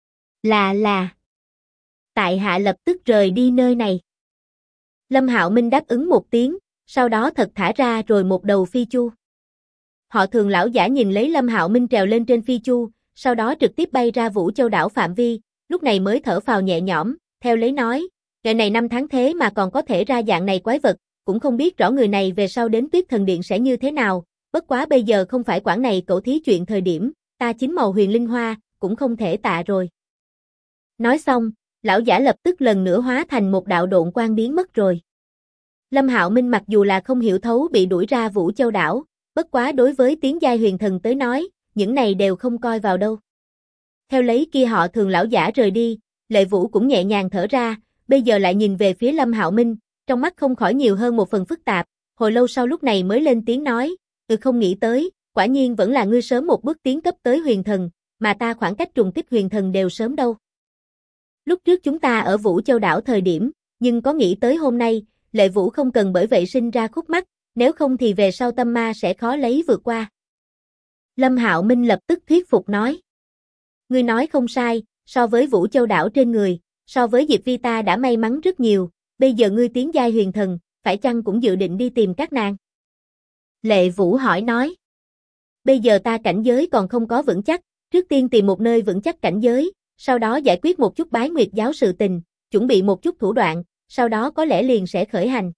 là. Tại hạ lập tức rời đi nơi này. Lâm Hạo Minh đáp ứng một tiếng, sau đó thật thả ra rồi một đầu phi chu. Họ Thường lão giả nhìn lấy Lâm Hạo Minh trèo lên trên phi chu, sau đó trực tiếp bay ra Vũ Châu đảo phạm vi, lúc này mới thở phào nhẹ nhõm, theo lấy nói, ngày này 5 tháng thế mà còn có thể ra dạng này quái vật, cũng không biết rõ người này về sau đến Tuyết Thần Điện sẽ như thế nào, bất quá bây giờ không phải quản này cậu thí chuyện thời điểm, ta chính màu huyền linh hoa, cũng không thể tạ rồi. Nói xong, lão giả lập tức lần nữa hóa thành một đạo độn quang biến mất rồi. Lâm Hạo Minh mặc dù là không hiểu thấu bị đuổi ra Vũ Châu đảo, bất quá đối với tiến giai huyền thần tới nói, những này đều không coi vào đâu. Theo lấy kia họ Thường lão giả rời đi, Lệ Vũ cũng nhẹ nhàng thở ra, bây giờ lại nhìn về phía Lâm Hạo Minh, trong mắt không khỏi nhiều hơn một phần phức tạp, hồi lâu sau lúc này mới lên tiếng nói, không nghĩ tới, quả nhiên vẫn là ngươi sớm một bước tiến cấp tới huyền thần, mà ta khoảng cách trùng kích huyền thần đều sớm đâu. Lúc trước chúng ta ở Vũ Châu đảo thời điểm, nhưng có nghĩ tới hôm nay, Lệ Vũ không cần bởi vậy sinh ra khúc mắc, nếu không thì về sau tâm ma sẽ khó lấy vượt qua. Lâm Hạo Minh lập tức thuyết phục nói. Ngươi nói không sai, so với Vũ Châu đảo trên người, so với Diệp Vi ta đã may mắn rất nhiều, bây giờ ngươi tiến giai huyền thần, phải chăng cũng dự định đi tìm các nàng? Lệ Vũ hỏi nói. Bây giờ ta cảnh giới còn không có vững chắc, trước tiên tìm một nơi vững chắc cảnh giới, sau đó giải quyết một chút Bái Nguyệt giáo sự tình, chuẩn bị một chút thủ đoạn, sau đó có lẽ liền sẽ khởi hành.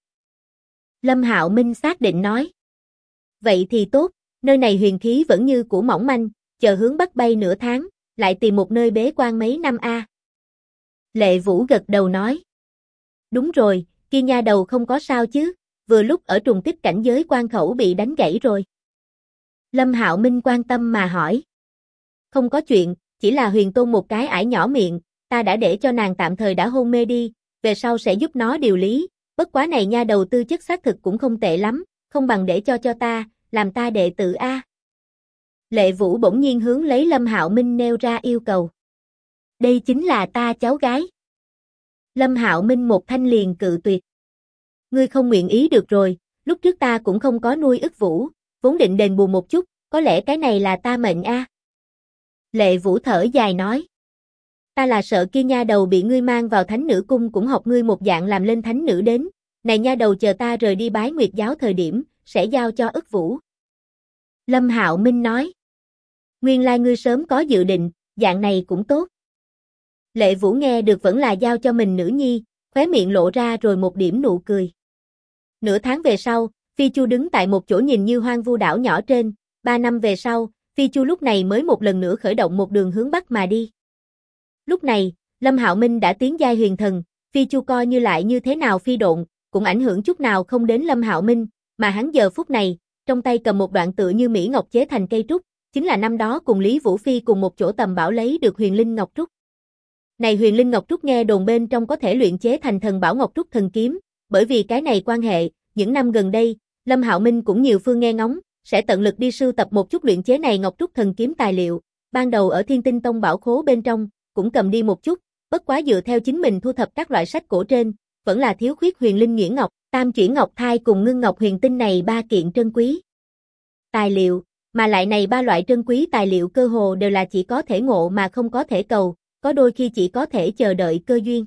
Lâm Hạo Minh xác định nói. Vậy thì tốt, nơi này huyền khí vẫn như cũ mỏng manh, chờ hướng bắc bay nửa tháng, lại tìm một nơi bế quan mấy năm a. Lệ Vũ gật đầu nói. Đúng rồi, kia nha đầu không có sao chứ, vừa lúc ở trùng kích cảnh giới quan khẩu bị đánh gãy rồi. Lâm Hạo Minh quan tâm mà hỏi. Không có chuyện, chỉ là huyền tôn một cái ải nhỏ miệng, ta đã để cho nàng tạm thời đã hôn mê đi, về sau sẽ giúp nó điều lý, bất quá này nha đầu tư chất xác thực cũng không tệ lắm, không bằng để cho ta, làm ta đệ tử a. Lệ Vũ bỗng nhiên hướng lấy Lâm Hạo Minh nêu ra yêu cầu. Đây chính là ta cháu gái. Lâm Hạo Minh một thanh liền cự tuyệt. Ngươi không nguyện ý được rồi, lúc trước ta cũng không có nuôi ức Vũ, vốn định đền bù một chút, có lẽ cái này là ta mệnh a. Lệ Vũ thở dài nói. Ta là sợ kia nha đầu bị ngươi mang vào thánh nữ cung cũng học ngươi một dạng làm lên thánh nữ đến, này nha đầu chờ ta rời đi bái nguyệt giáo thời điểm, sẽ giao cho ức Vũ. Lâm Hạo Minh nói. Nguyên lai ngươi sớm có dự định, dạng này cũng tốt. Lệ Vũ nghe được vẫn là giao cho mình nữ nhi, khóe miệng lộ ra rồi một điểm nụ cười. Nửa tháng về sau, Phi Chu đứng tại một chỗ nhìn như hoang vu đảo nhỏ trên, 3 năm về sau, Phi Chu lúc này mới một lần nữa khởi động một đường hướng bắc mà đi. Lúc này, Lâm Hạo Minh đã tiến giai huyền thần, Phi Chu coi như lại như thế nào phi độn, cũng ảnh hưởng chút nào không đến Lâm Hạo Minh, mà hắn giờ phút này, trong tay cầm một đoạn tựa như mỹ ngọc chế thành cây trúc, chính là năm đó cùng Lý Vũ Phi cùng một chỗ tầm bảo lấy được Huyền Linh Ngọc Trúc. Này Huyền Linh Ngọc Trúc nghe đồn bên trong có thể luyện chế thành thần bảo Ngọc Trúc thần kiếm, bởi vì cái này quan hệ, những năm gần đây, Lâm Hạo Minh cũng nhiều phương nghe ngóng, sẽ tận lực đi sưu tập một chút luyện chế này Ngọc Trúc thần kiếm tài liệu, ban đầu ở Thiên Tinh Tông bảo khố bên trong, cũng cầm đi một chút, bất quá dựa theo chính mình thu thập các loại sách cổ trên, vẫn là thiếu khuyết Huyền Linh Nhuyễn Ngọc, Tam Chuyển Ngọc Thai cùng Ngưng Ngọc Huyền Tinh này 3 kiện trân quý tài liệu, mà lại này 3 loại trân quý tài liệu cơ hồ đều là chỉ có thể ngộ mà không có thể cầu, có đôi khi chỉ có thể chờ đợi cơ duyên.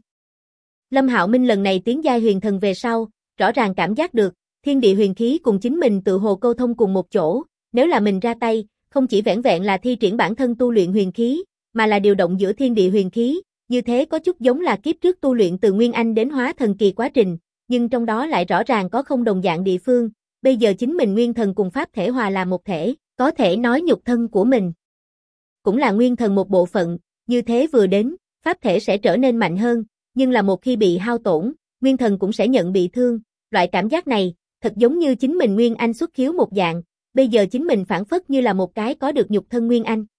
Lâm Hạo Minh lần này tiến giai huyền thần về sau, rõ ràng cảm giác được, thiên địa huyền khí cùng chính mình tự hồ câu thông cùng một chỗ, nếu là mình ra tay, không chỉ vẻn vẹn là thi triển bản thân tu luyện huyền khí, mà là điều động giữa thiên địa huyền khí, như thế có chút giống là kiếp trước tu luyện từ Nguyên Anh đến hóa thần kỳ quá trình, nhưng trong đó lại rõ ràng có không đồng dạng địa phương, bây giờ chính mình nguyên thần cùng pháp thể hòa làm một thể, có thể nói nhục thân của mình cũng là nguyên thần một bộ phận, như thế vừa đến, pháp thể sẽ trở nên mạnh hơn, nhưng là một khi bị hao tổn, nguyên thần cũng sẽ nhận bị thương, loại cảm giác này, thật giống như chính mình Nguyên Anh xuất khiếu một dạng, bây giờ chính mình phản phất như là một cái có được nhục thân Nguyên Anh.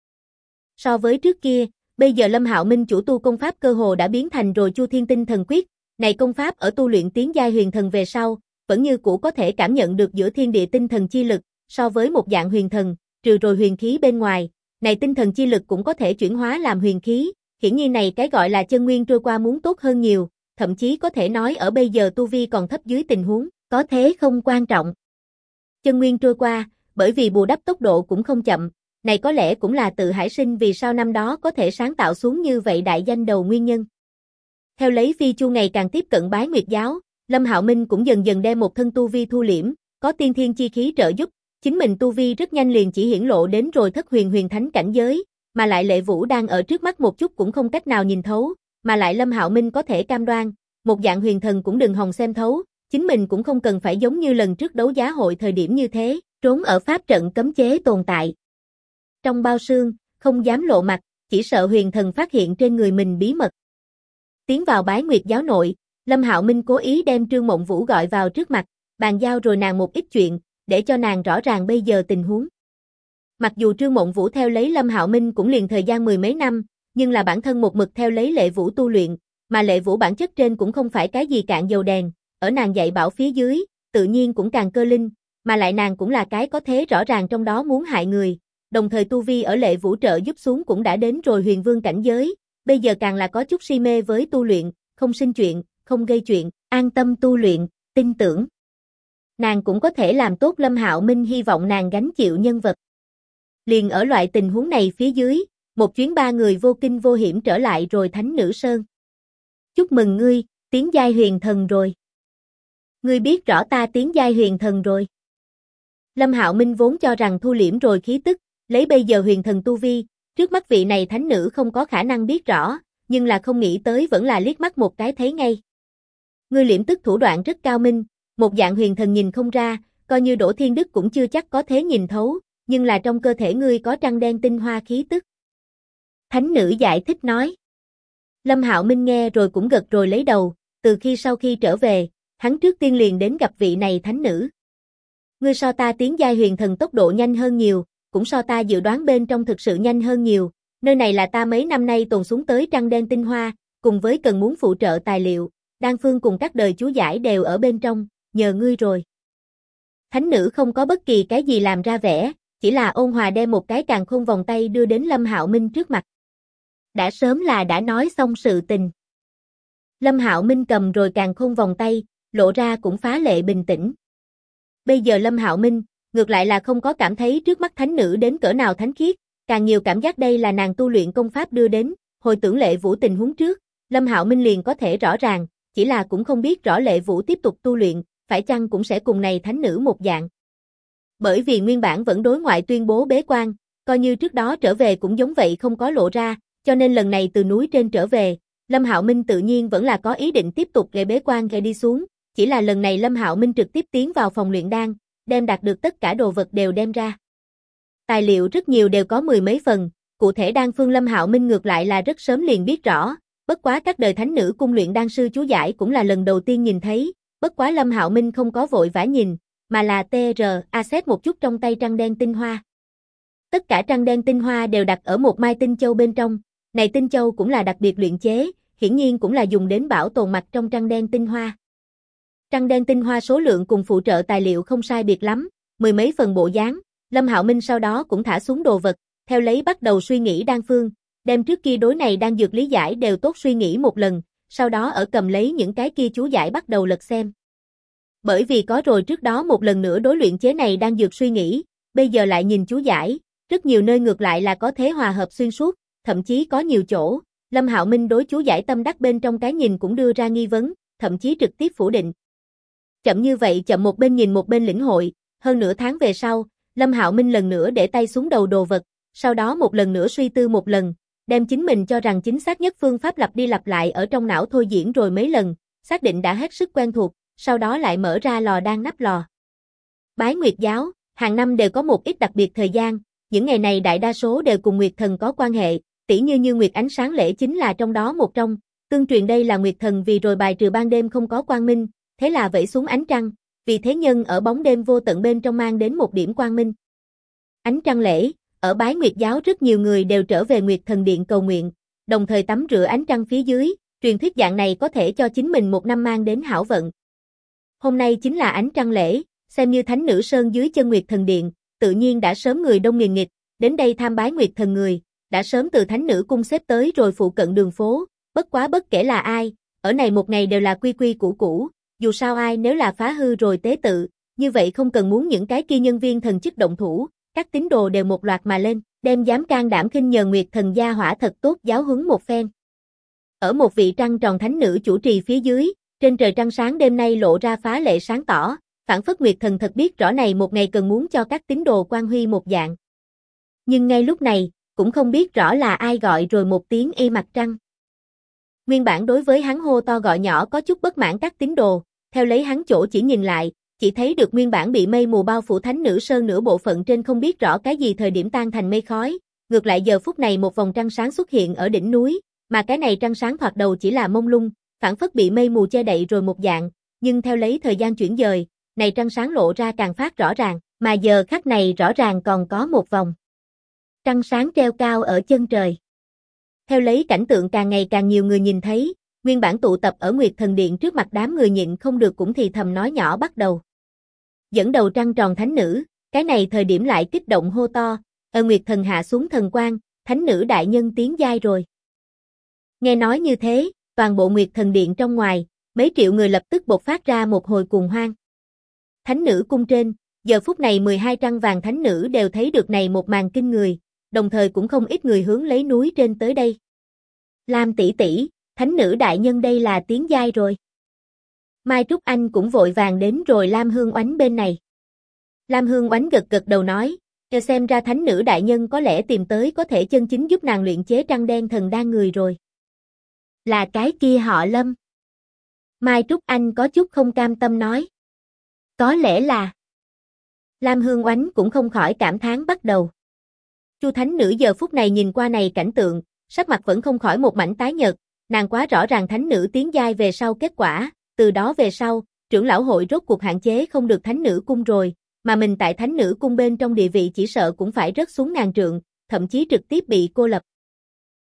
So với trước kia, bây giờ Lâm Hạo Minh chủ tu công pháp cơ hồ đã biến thành rồi Chu Thiên Tinh Thần Quyết, này công pháp ở tu luyện tiến giai huyền thần về sau, vẫn như cũ có thể cảm nhận được giữa thiên địa tinh thần chi lực, so với một dạng huyền thần, trừ rồi huyền khí bên ngoài, này tinh thần chi lực cũng có thể chuyển hóa làm huyền khí, hiển nhiên này cái gọi là chân nguyên trôi qua muốn tốt hơn nhiều, thậm chí có thể nói ở bây giờ tu vi còn thấp dưới tình huống, có thế không quan trọng. Chân nguyên trôi qua, bởi vì bù đắp tốc độ cũng không chậm, này có lẽ cũng là tự Hải Sinh vì sao năm đó có thể sáng tạo xuống như vậy đại danh đầu nguyên nhân. Theo lấy Phi Chu ngày càng tiếp cận bái nguyệt giáo, Lâm Hạo Minh cũng dần dần đem một thân tu vi thu liễm, có tiên thiên chi khí trợ giúp, chính mình tu vi rất nhanh liền chỉ hiển lộ đến rồi thất huyền huyền thánh cảnh giới, mà lại Lệ Vũ đang ở trước mắt một chút cũng không cách nào nhìn thấu, mà lại Lâm Hạo Minh có thể cam đoan, một dạng huyền thần cũng đừng hòng xem thấu, chính mình cũng không cần phải giống như lần trước đấu giá hội thời điểm như thế, trốn ở pháp trận cấm chế tồn tại. Trong bao xương, không dám lộ mặt, chỉ sợ huyền thần phát hiện trên người mình bí mật. Tiến vào bái nguyệt giáo nội, Lâm Hạo Minh cố ý đem Trương Mộng Vũ gọi vào trước mặt, bàn giao rồi nàng một ít chuyện, để cho nàng rõ ràng bây giờ tình huống. Mặc dù Trương Mộng Vũ theo lấy Lâm Hạo Minh cũng liền thời gian 10 mấy năm, nhưng là bản thân một mực theo lấy Lệ Vũ tu luyện, mà Lệ Vũ bản chất trên cũng không phải cái gì cạn dầu đèn, ở nàng dạy bảo phía dưới, tự nhiên cũng càng cơ linh, mà lại nàng cũng là cái có thế rõ ràng trong đó muốn hại người, đồng thời tu vi ở Lệ Vũ trợ giúp xuống cũng đã đến rồi huyền vương cảnh giới, bây giờ càng là có chút si mê với tu luyện, không sinh chuyện, không gây chuyện, an tâm tu luyện, tin tưởng. Nàng cũng có thể làm tốt Lâm Hạo Minh hy vọng nàng gánh chịu nhân vật. Liền ở loại tình huống này phía dưới, một chuyến 3 người vô kinh vô hiểm trở lại rồi Thánh Nữ Sơn. Chúc mừng ngươi, tiến giai huyền thần rồi. Ngươi biết rõ ta tiến giai huyền thần rồi. Lâm Hạo Minh vốn cho rằng thu liễm rồi khí tức, lấy bây giờ huyền thần tu vi, trước mắt vị này thánh nữ không có khả năng biết rõ, nhưng là không nghĩ tới vẫn là liếc mắt một cái thấy ngay. Ngươi liễm tức thủ đoạn rất cao minh, một dạng huyền thần nhìn không ra, coi như Đỗ Thiên Đức cũng chưa chắc có thế nhìn thấu, nhưng là trong cơ thể ngươi có trăng đen tinh hoa khí tức. Thánh nữ giải thích nói. Lâm Hạo Minh nghe rồi cũng gật rồi lấy đầu, từ khi sau khi trở về, hắn trước tiên liền đến gặp vị này thánh nữ. Ngươi so ta tiến giai huyền thần tốc độ nhanh hơn nhiều, cũng so ta dự đoán bên trong thực sự nhanh hơn nhiều, Nơi này là ta mấy năm nay tồn xuống tới trăng đen tinh hoa, cùng với cần muốn phụ trợ tài liệu, đan phương cùng các đời chú giải đều ở bên trong, nhờ ngươi rồi. Thánh nữ không có bất kỳ cái gì làm ra vẻ, chỉ là ôn hòa đem một cái càn khôn vòng tay đưa đến Lâm Hạo Minh trước mặt. Đã sớm là đã nói xong sự tình. Lâm Hạo Minh cầm rồi càn khôn vòng tay, lộ ra cũng phá lệ bình tĩnh. Bây giờ Lâm Hạo Minh, ngược lại là không có cảm thấy trước mắt thánh nữ đến cỡ nào thánh khiết, càng nhiều cảm giác đây là nàng tu luyện công pháp đưa đến, hồi tưởng Lệ Vũ tình huống trước, Lâm Hạo Minh liền có thể rõ ràng, chỉ là cũng không biết rõ Lệ Vũ tiếp tục tu luyện, phải chăng cũng sẽ cùng này thánh nữ một dạng. Bởi vì nguyên bản vẫn đối ngoại tuyên bố bế quan, coi như trước đó trở về cũng giống vậy không có lộ ra, cho nên lần này từ núi trên trở về, Lâm Hạo Minh tự nhiên vẫn là có ý định tiếp tục gây bế quan gây đi xuống, chỉ là lần này Lâm Hạo Minh trực tiếp tiến vào phòng luyện đan, đem đạt được tất cả đồ vật đều đem ra. Tài liệu rất nhiều đều có mười mấy phần, cụ thể đan phương Lâm Hạo Minh ngược lại là rất sớm liền biết rõ, bất quá các đời thánh nữ cung luyện đan sư chú giải cũng là lần đầu tiên nhìn thấy, bất quá Lâm Hạo Minh không có vội vã nhìn, mà là xét một chút trong tay trăng đen tinh hoa. Tất cả trăng đen tinh hoa đều đặt ở một mai tinh châu bên trong, này tinh châu cũng là đặc biệt luyện chế, hiển nhiên cũng là dùng đến bảo tồn mặt trong trăng đen tinh hoa. Trăng đen tinh hoa số lượng cùng phụ trợ tài liệu không sai biệt lắm, mười mấy phần bộ dáng, Lâm Hạo Minh sau đó cũng thả xuống đồ vật, theo lấy bắt đầu suy nghĩ đan phương, đem trước kia đối này đang dược lý giải đều tốt suy nghĩ một lần, sau đó ở cầm lấy những cái kia chú giải bắt đầu lật xem. Bởi vì có rồi trước đó một lần nữa đối luyện chế này đang dược suy nghĩ, bây giờ lại nhìn chú giải, rất nhiều nơi ngược lại là có thế hòa hợp xuyên suốt, thậm chí có nhiều chỗ, Lâm Hạo Minh đối chú giải tâm đắc bên trong cái nhìn cũng đưa ra nghi vấn, thậm chí trực tiếp phủ định. Chậm như vậy chậm một bên nhìn một bên lĩnh hội, hơn nửa tháng về sau, Lâm Hạo Minh lần nữa để tay xuống đầu đồ vật, sau đó một lần nữa suy tư một lần, đem chính mình cho rằng chính xác nhất phương pháp lặp đi lặp lại ở trong não thôi diễn rồi mấy lần, xác định đã hết sức quen thuộc, sau đó lại mở ra lò đan nắp lò. Bái Nguyệt giáo, hàng năm đều có một ít đặc biệt thời gian, những ngày này đại đa số đều cùng Nguyệt Thần có quan hệ, tỉ như Nguyệt Ánh Sáng lễ chính là trong đó một trong, tương truyền đây là Nguyệt Thần vì rồi bài trừ ban đêm không có quang minh, thế là vẫy xuống ánh trăng, vì thế nhân ở bóng đêm vô tận bên trong mang đến một điểm quang minh. Ánh trăng lễ, ở Bái Nguyệt giáo rất nhiều người đều trở về Nguyệt Thần điện cầu nguyện, đồng thời tắm rửa ánh trăng phía dưới, truyền thuyết dạng này có thể cho chính mình một năm mang đến hảo vận. Hôm nay chính là ánh trăng lễ, xem như thánh nữ sơn dưới chân Nguyệt Thần điện, tự nhiên đã sớm người đông nghìn nghịt, đến đây tham bái Nguyệt Thần người, đã sớm từ thánh nữ cung xếp tới rồi phụ cận đường phố, bất quá bất kể là ai, ở này một ngày đều là quy quy củ củ, dù sao ai nếu là phá hư rồi tế tự, như vậy không cần muốn những cái kia nhân viên thần chức động thủ, các tín đồ đều một loạt mà lên, đem dám can đảm khinh nhờ Nguyệt Thần gia hỏa thật tốt giáo huấn một phen. Ở một vị trăng tròn thánh nữ chủ trì phía dưới, trên trời trăng sáng đêm nay lộ ra phá lệ sáng tỏ, phảng phất Nguyệt Thần thật biết rõ này một ngày cần muốn cho các tín đồ quan huy một dạng. Nhưng ngay lúc này, cũng không biết rõ là ai gọi rồi một tiếng ê mặt trăng. Nguyên bản đối với hắn hô to gọi nhỏ có chút bất mãn các tín đồ, theo lấy hắn chỗ chỉ nhìn lại, chỉ thấy được nguyên bản bị mây mù bao phủ thánh nữ sơn nửa bộ phận trên không biết rõ cái gì thời điểm tan thành mây khói, ngược lại giờ phút này một vòng trăng sáng xuất hiện ở đỉnh núi, mà cái này trăng sáng thoạt đầu chỉ là mông lung, phảng phất bị mây mù che đậy rồi một dạng, nhưng theo lấy thời gian chuyển dời, này trăng sáng lộ ra càng phát rõ ràng, mà giờ khắc này rõ ràng còn có một vòng trăng sáng treo cao ở chân trời. Theo lấy cảnh tượng càng ngày càng nhiều người nhìn thấy, nguyên bản tụ tập ở Nguyệt Thần điện trước mặt đám người nhịn không được cũng thì thầm nói nhỏ bắt đầu. Dẫn đầu trăng tròn thánh nữ, cái này thời điểm lại kích động hô to, ở Nguyệt Thần hạ xuống thần quang, thánh nữ đại nhân tiến giai rồi. Nghe nói như thế, toàn bộ Nguyệt Thần điện trong ngoài, mấy triệu người lập tức bộc phát ra một hồi cuồng hoan. Thánh nữ cung trên, giờ phút này 12 trăng vàng thánh nữ đều thấy được này một màn kinh người, đồng thời cũng không ít người hướng lấy núi trên tới đây. Lam tỷ tỷ, thánh nữ đại nhân đây là tiến giai rồi. Mai Trúc Anh cũng vội vàng đến rồi Lam Hương Oánh bên này. Lam Hương Oánh gật gật đầu nói, xem ra thánh nữ đại nhân có lẽ tìm tới có thể chân chính giúp nàng luyện chế trăng đen thần đan người rồi. Là cái kia họ Lâm. Mai Trúc Anh có chút không cam tâm nói. Có lẽ là. Lam Hương Oánh cũng không khỏi cảm thán bắt đầu. Chu thánh nữ giờ phút này nhìn qua này cảnh tượng, sắc mặt vẫn không khỏi một mảnh tái nhợt, nàng quá rõ ràng thánh nữ tiến giai về sau kết quả, từ đó về sau, trưởng lão hội rốt cuộc hạn chế không được thánh nữ cung rồi, mà mình tại thánh nữ cung bên trong địa vị chỉ sợ cũng phải rớt xuống ngàn trượng, thậm chí trực tiếp bị cô lập.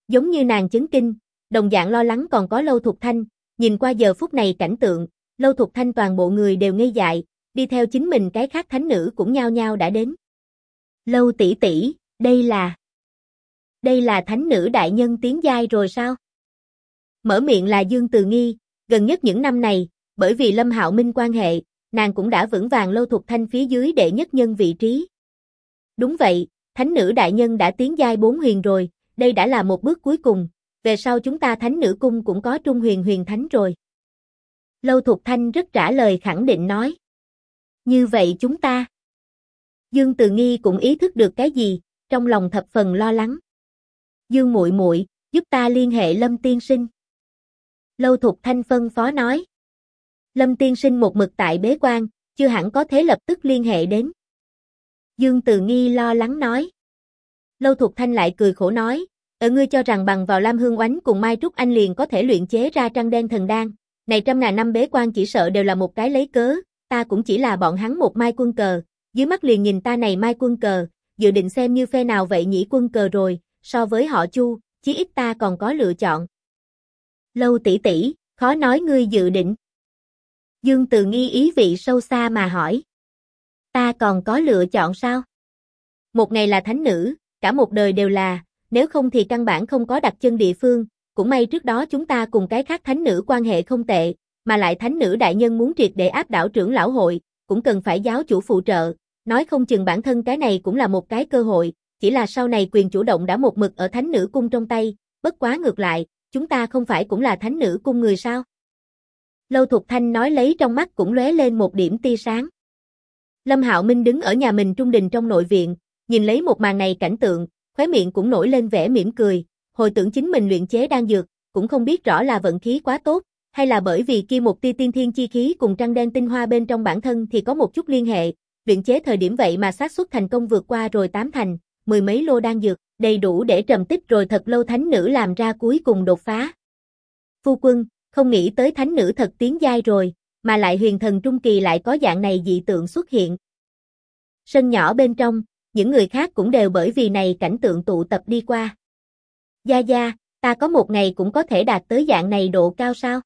Giống như nàng chấn kinh, đồng dạng lo lắng còn có Lâu Thục Thanh, nhìn qua giờ phút này cảnh tượng, Lâu Thục Thanh toàn bộ người đều ngây dại, đi theo chính mình cái khác thánh nữ cũng nhao nhao đã đến. Lâu tỷ tỷ, đây là thánh nữ đại nhân tiến giai rồi sao? Mở miệng là Dương Từ Nghi, gần nhất những năm này, bởi vì Lâm Hạo Minh quan hệ, nàng cũng đã vững vàng Lâu Thục Thanh phía dưới đệ nhất nhân vị trí. Đúng vậy, thánh nữ đại nhân đã tiến giai 4 huyền rồi, đây đã là một bước cuối cùng, về sau chúng ta thánh nữ cung cũng có trung huyền huyền thánh rồi. Lâu Thục Thanh rất trả lời khẳng định nói. Như vậy chúng ta. Dương Từ Nghi cũng ý thức được cái gì, trong lòng thập phần lo lắng. Dương muội muội, giúp ta liên hệ Lâm tiên sinh. Lâu Thục Thanh phân phó nói. Lâm tiên sinh một mực tại bế quan, chưa hẳn có thể lập tức liên hệ đến. Dương Từ Nghi lo lắng nói. Lâu Thục Thanh lại cười khổ nói, ngươi cho rằng bằng vào Lam Hương Oánh cùng Mai Trúc Anh liền có thể luyện chế ra trăng đen thần đan, này 100.000 năm bế quan chỉ sợ đều là một cái lấy cớ, ta cũng chỉ là bọn hắn một mai quân cờ, dưới mắt liền nhìn ta này mai quân cờ, dự định xem như phe nào vậy nhỉ quân cờ rồi, so với họ Chu, chí ít ta còn có lựa chọn. Lâu tỷ tỷ, khó nói ngươi dự định. Dương Từ Nghi ý vị sâu xa mà hỏi. Ta còn có lựa chọn sao? Một ngày là thánh nữ, cả một đời đều là, nếu không thì căn bản không có đặt chân địa phương, cũng may trước đó chúng ta cùng cái khác thánh nữ quan hệ không tệ, mà lại thánh nữ đại nhân muốn triệt để áp đảo trưởng lão hội, cũng cần phải giáo chủ phụ trợ, nói không chừng bản thân cái này cũng là một cái cơ hội, chỉ là sau này quyền chủ động đã một mực ở thánh nữ cung trong tay, bất quá ngược lại, chúng ta không phải cũng là thánh nữ cung người sao? Lâu Thục Thanh nói lấy trong mắt cũng lóe lên một điểm tia sáng. Lâm Hạo Minh đứng ở nhà mình trung đình trong nội viện, nhìn lấy một màn này cảnh tượng, khóe miệng cũng nổi lên vẻ mỉm cười, hồi tưởng chính mình luyện chế đan dược, cũng không biết rõ là vận khí quá tốt, hay là bởi vì kia một tia tiên thiên chi khí cùng trăng đen tinh hoa bên trong bản thân thì có một chút liên hệ, luyện chế thời điểm vậy mà xác suất thành công vượt qua rồi 8 thành, 10 mấy lô đan dược, đầy đủ để trầm tích rồi thật lâu thánh nữ làm ra cuối cùng đột phá. Phu quân, không nghĩ tới thánh nữ thật tiến giai rồi, mà lại huyền thần trung kỳ lại có dạng này dị tượng xuất hiện. Sân nhỏ bên trong, những người khác cũng đều bởi vì này cảnh tượng tụ tập đi qua. Gia Gia, ta có một ngày cũng có thể đạt tới dạng này độ cao sao?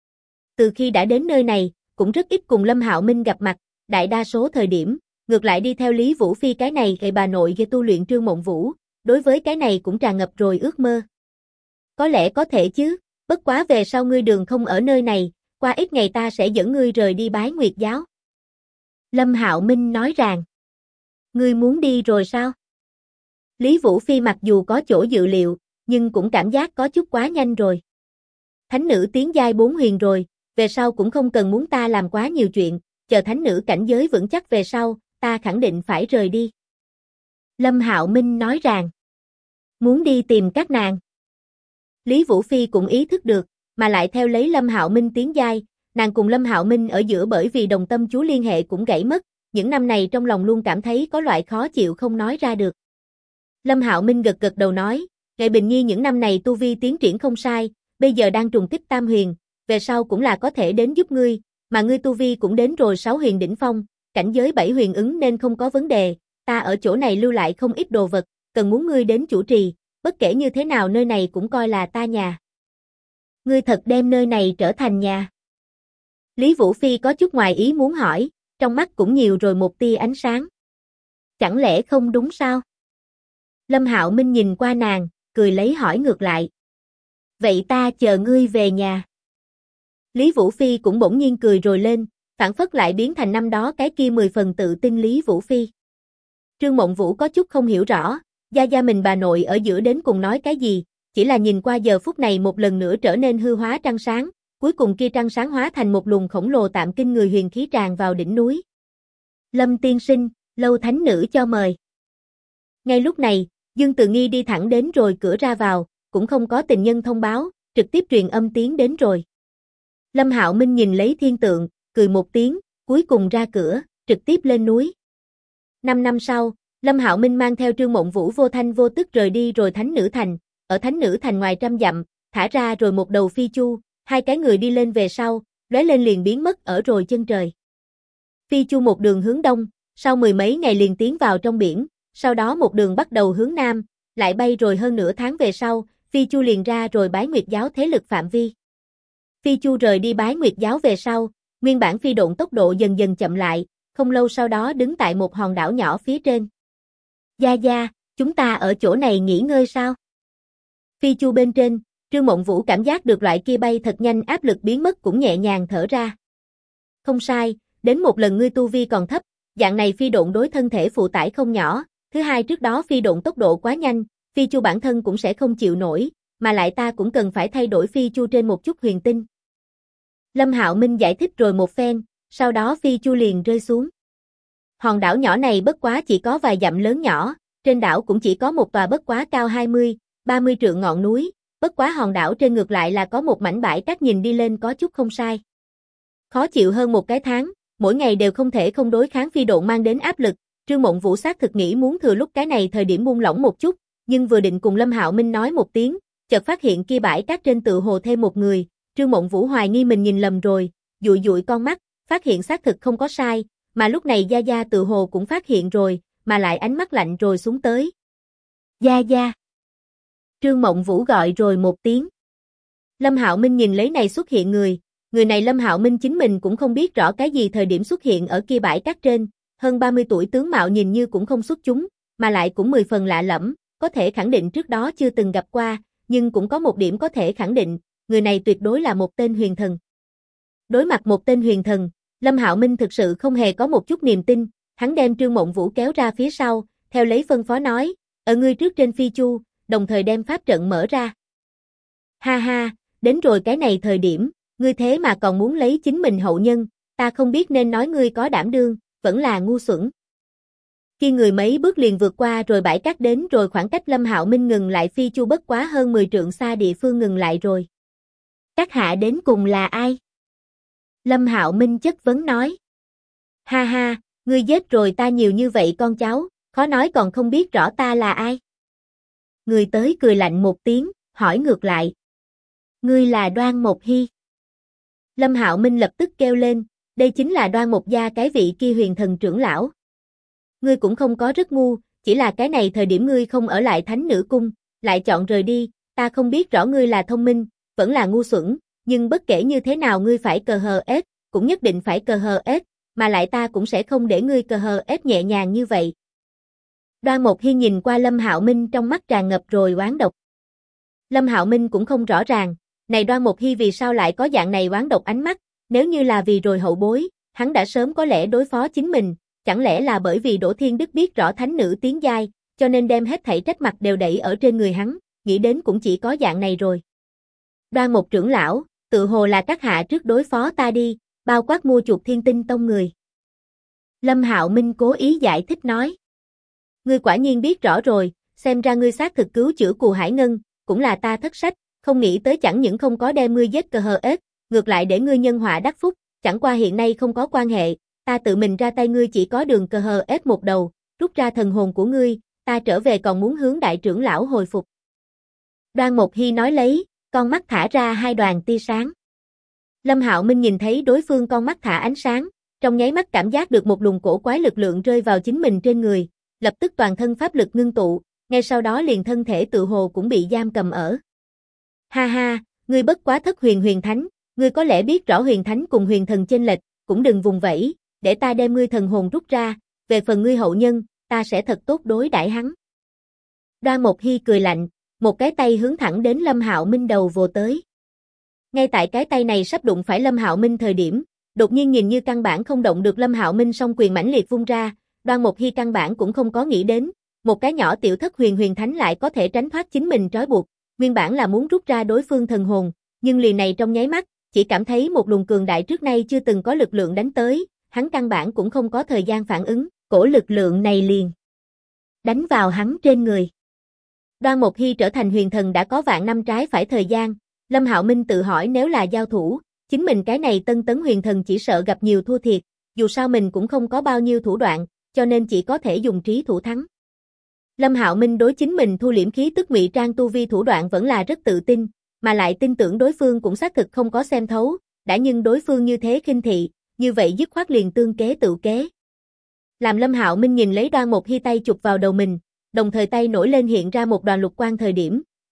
Từ khi đã đến nơi này, cũng rất ít cùng Lâm Hạo Minh gặp mặt, đại đa số thời điểm, ngược lại đi theo Lý Vũ Phi cái này gầy bà nội gây tu luyện Trương Mộng Vũ, đối với cái này cũng tràn ngập rồi ước mơ. Có lẽ có thể chứ, bất quá về sau ngươi đường không ở nơi này, qua ít ngày ta sẽ dẫn ngươi rời đi bái Nguyệt giáo. Lâm Hạo Minh nói rằng, ngươi muốn đi rồi sao? Lý Vũ Phi mặc dù có chỗ dự liệu, nhưng cũng cảm giác có chút quá nhanh rồi. Thánh nữ tiến giai 4 huyền rồi, về sau cũng không cần muốn ta làm quá nhiều chuyện, chờ thánh nữ cảnh giới vững chắc về sau, ta khẳng định phải rời đi. Lâm Hạo Minh nói rằng, muốn đi tìm các nàng. Lý Vũ Phi cũng ý thức được, mà lại theo lấy Lâm Hạo Minh tiến giai, nàng cùng Lâm Hạo Minh ở giữa bởi vì đồng tâm chú liên hệ cũng gãy mất, những năm này trong lòng luôn cảm thấy có loại khó chịu không nói ra được. Lâm Hạo Minh gật gật đầu nói, Nghệ Bình Nhi những năm này tu vi tiến triển không sai, bây giờ đang trùng kích tam huyền, về sau cũng là có thể đến giúp ngươi, mà ngươi tu vi cũng đến rồi 6 huyền đỉnh phong, cảnh giới 7 huyền ứng nên không có vấn đề, ta ở chỗ này lưu lại không ít đồ vật, cần muốn ngươi đến chủ trì, bất kể như thế nào nơi này cũng coi là ta nhà. Ngươi thật đem nơi này trở thành nhà. Lý Vũ Phi có chút ngoài ý muốn hỏi, trong mắt cũng nhiều rồi một tia ánh sáng. Chẳng lẽ không đúng sao? Lâm Hạo Minh nhìn qua nàng, cười lấy hỏi ngược lại. Vậy ta chờ ngươi về nhà. Lý Vũ Phi cũng bỗng nhiên cười rồi lên, phản phất lại biến thành năm đó cái kia 10 phần tự tin Lý Vũ Phi. Trương Mộng Vũ có chút không hiểu rõ, Gia Gia mình bà nội ở giữa đến cùng nói cái gì, chỉ là nhìn qua giờ phút này một lần nữa trở nên hư hóa trăng sáng, cuối cùng kia trăng sáng hóa thành một luồng khổng lồ tạm kinh người huyền khí tràn vào đỉnh núi. Lâm tiên sinh, Lâu thánh nữ cho mời. Ngay lúc này, Dương Từ Nghi đi thẳng đến rồi cửa ra vào, cũng không có tình nhân thông báo, trực tiếp truyền âm tiến đến rồi. Lâm Hạo Minh nhìn lấy thiên tượng, cười một tiếng, cuối cùng ra cửa, trực tiếp lên núi. 5 năm sau, Lâm Hạo Minh mang theo Trương Mộng Vũ vô thanh vô tức rời đi rồi Thánh Nữ Thành, ở Thánh Nữ Thành ngoài trăm dặm, thả ra rồi một đầu phi chu, hai cái người đi lên về sau, lóe lên liền biến mất ở rồi chân trời. Phi chu một đường hướng đông, sau 10 mấy ngày liền tiến vào trong biển, sau đó một đường bắt đầu hướng nam, lại bay rồi hơn nửa tháng về sau, Phi Chu liền ra rồi bái Nguyệt giáo thế lực phạm vi. Phi Chu rời đi bái Nguyệt giáo về sau, nguyên bản phi độn tốc độ dần dần chậm lại, không lâu sau đó đứng tại một hòn đảo nhỏ phía trên. Gia Gia, chúng ta ở chỗ này nghỉ ngơi sao? Phi Chu bên trên, Trương Mộng Vũ cảm giác được loại kia bay thật nhanh áp lực biến mất cũng nhẹ nhàng thở ra. Không sai, đến một lần ngươi tu vi còn thấp, dạng này phi độn đối thân thể phụ tải không nhỏ, thứ hai trước đó phi độn tốc độ quá nhanh, Phi Chu bản thân cũng sẽ không chịu nổi, mà lại ta cũng cần phải thay đổi Phi Chu trên một chút huyền tinh. Lâm Hạo Minh giải thích rồi một phen, sau đó Phi Chu liền rơi xuống. Hòn đảo nhỏ này bất quá chỉ có vài dặm lớn nhỏ, trên đảo cũng chỉ có một tòa bất quá cao 20, 30 trượng ngọn núi, bất quá hòn đảo trên ngược lại là có một mảnh bãi cát nhìn đi lên có chút không sai. Khó chịu hơn một cái tháng, mỗi ngày đều không thể không đối kháng phi độn mang đến áp lực, Trương Mộng Vũ xác thực nghĩ muốn thừa lúc cái này thời điểm buông lỏng một chút, nhưng vừa định cùng Lâm Hạo Minh nói một tiếng, chợt phát hiện kia bãi cát trên tự hồ thêm một người, Trương Mộng Vũ hoài nghi mình nhìn lầm rồi, dụi dụi con mắt, phát hiện xác thực không có sai, mà lúc này Gia Gia tự hồ cũng phát hiện rồi, mà lại ánh mắt lạnh rồi xuống tới. Gia Gia. Trương Mộng Vũ gọi rồi một tiếng. Lâm Hạo Minh nhìn lấy này xuất hiện người này Lâm Hạo Minh chính mình cũng không biết rõ cái gì thời điểm xuất hiện ở kia bãi cát trên, hơn 30 tuổi tướng mạo nhìn như cũng không xuất chúng, mà lại cũng 10 phần lạ lẫm, có thể khẳng định trước đó chưa từng gặp qua, nhưng cũng có một điểm có thể khẳng định, người này tuyệt đối là một tên huyền thần. Đối mặt một tên huyền thần, Lâm Hạo Minh thực sự không hề có một chút niềm tin, hắn đem Trương Mộng Vũ kéo ra phía sau, theo lấy phân phó nói, ở ngươi trước trên Phi Chu, đồng thời đem pháp trận mở ra. Ha ha, đến rồi cái này thời điểm, ngươi thế mà còn muốn lấy chính mình hậu nhân, ta không biết nên nói ngươi có đảm đương, vẫn là ngu xuẩn. Khi người mấy bước liền vượt qua rồi bãi cát đến rồi khoảng cách Lâm Hạo Minh ngừng lại Phi Chu bất quá hơn 10 trượng xa địa phương ngừng lại rồi. Các hạ đến cùng là ai? Lâm Hạo Minh chất vấn nói. Ha ha, ngươi giết rồi ta nhiều như vậy con cháu, khó nói còn không biết rõ ta là ai. Người tới cười lạnh một tiếng, hỏi ngược lại. Ngươi là Đoan Mộc Hy. Lâm Hạo Minh lập tức kêu lên, đây chính là Đoan Mộc gia cái vị kia huyền thần trưởng lão. Ngươi cũng không có rất ngu, chỉ là cái này thời điểm ngươi không ở lại Thánh Nữ Cung, lại chọn rời đi, ta không biết rõ ngươi là thông minh, vẫn là ngu xuẩn, nhưng bất kể như thế nào ngươi phải cờ hờ ết, cũng nhất định phải cờ hờ ết, mà lại ta cũng sẽ không để ngươi cờ hờ ết nhẹ nhàng như vậy. Đoan Mộc Hy nhìn qua Lâm Hạo Minh trong mắt tràn ngập rồi oán độc. Lâm Hạo Minh cũng không rõ ràng, này Đoan Mộc Hy vì sao lại có dạng này oán độc ánh mắt, nếu như là vì rồi hậu bối, hắn đã sớm có lẽ đối phó chính mình, chẳng lẽ là bởi vì Đỗ Thiên Đức biết rõ thánh nữ tiến giai, cho nên đem hết thảy trách mặt đều đẩy ở trên người hắn, nghĩ đến cũng chỉ có dạng này rồi. Đoan Mộc trưởng lão, tự hồ là các hạ trước đối phó ta đi, bao quát mua chuộc Thiên Tinh Tông người. Lâm Hạo Minh cố ý giải thích nói. Ngươi quả nhiên biết rõ rồi, xem ra ngươi xác thực cứu chữa Cù Hải Ngân, cũng là ta thất sách, không nghĩ tới chẳng những không có đem ngươi giết cờ hờ ết, ngược lại để ngươi nhân họa đắc phúc, chẳng qua hiện nay không có quan hệ, ta tự mình ra tay ngươi chỉ có đường cờ hờ ết một đầu, rút ra thần hồn của ngươi, ta trở về còn muốn hướng đại trưởng lão hồi phục. Đoan Mộc Hy nói lấy, con mắt thả ra hai đoàn tia sáng. Lâm Hạo Minh nhìn thấy đối phương con mắt thả ánh sáng, trong nháy mắt cảm giác được một luồng cổ quái lực lượng rơi vào chính mình trên người, lập tức toàn thân pháp lực ngưng tụ, ngay sau đó liền thân thể tự hồ cũng bị giam cầm ở. Ha ha, ngươi bất quá thất huyền thánh, ngươi có lẽ biết rõ huyền thánh cùng huyền thần chênh lệch, cũng đừng vùng vẫy, để ta đem ngươi thần hồn rút ra, về phần ngươi hậu nhân, ta sẽ thật tốt đối đãi hắn. Đoan Mộc Hy cười lạnh, một cái tay hướng thẳng đến Lâm Hạo Minh đầu vồ tới. Ngay tại cái tay này sắp đụng phải Lâm Hạo Minh thời điểm, đột nhiên nhìn như căn bản không động được Lâm Hạo Minh song quyền mãnh liệt vung ra, Đoan Mộc Hy căn bản cũng không có nghĩ đến, một cái nhỏ tiểu thất huyền thánh lại có thể tránh thoát chính mình trói buộc, nguyên bản là muốn rút ra đối phương thần hồn, nhưng liền này trong nháy mắt, chỉ cảm thấy một luồng cường đại trước nay chưa từng có lực lượng đánh tới, hắn căn bản cũng không có thời gian phản ứng, cổ lực lượng này liền đánh vào hắn trên người. Đoan Mộc Hy trở thành huyền thần đã có vạn năm trái phải thời gian, Lâm Hạo Minh tự hỏi nếu là giao thủ, chính mình cái này tân tấn huyền thần chỉ sợ gặp nhiều thua thiệt, dù sao mình cũng không có bao nhiêu thủ đoạn, cho nên chỉ có thể dùng trí thủ thắng. Lâm Hạo Minh đối chính mình thu liễm khí tức ngụy trang tu vi thủ đoạn vẫn là rất tự tin, mà lại tin tưởng đối phương cũng xác thực không có xem thấu, đã nhưng đối phương như thế khinh thị, như vậy dứt khoát liền tương kế tự kế. Làm Lâm Hạo Minh nhìn lấy Đoan Mộc Hy tay chụp vào đầu mình, đồng thời tay nổi lên hiện ra một đoàn lục quang thời điểm,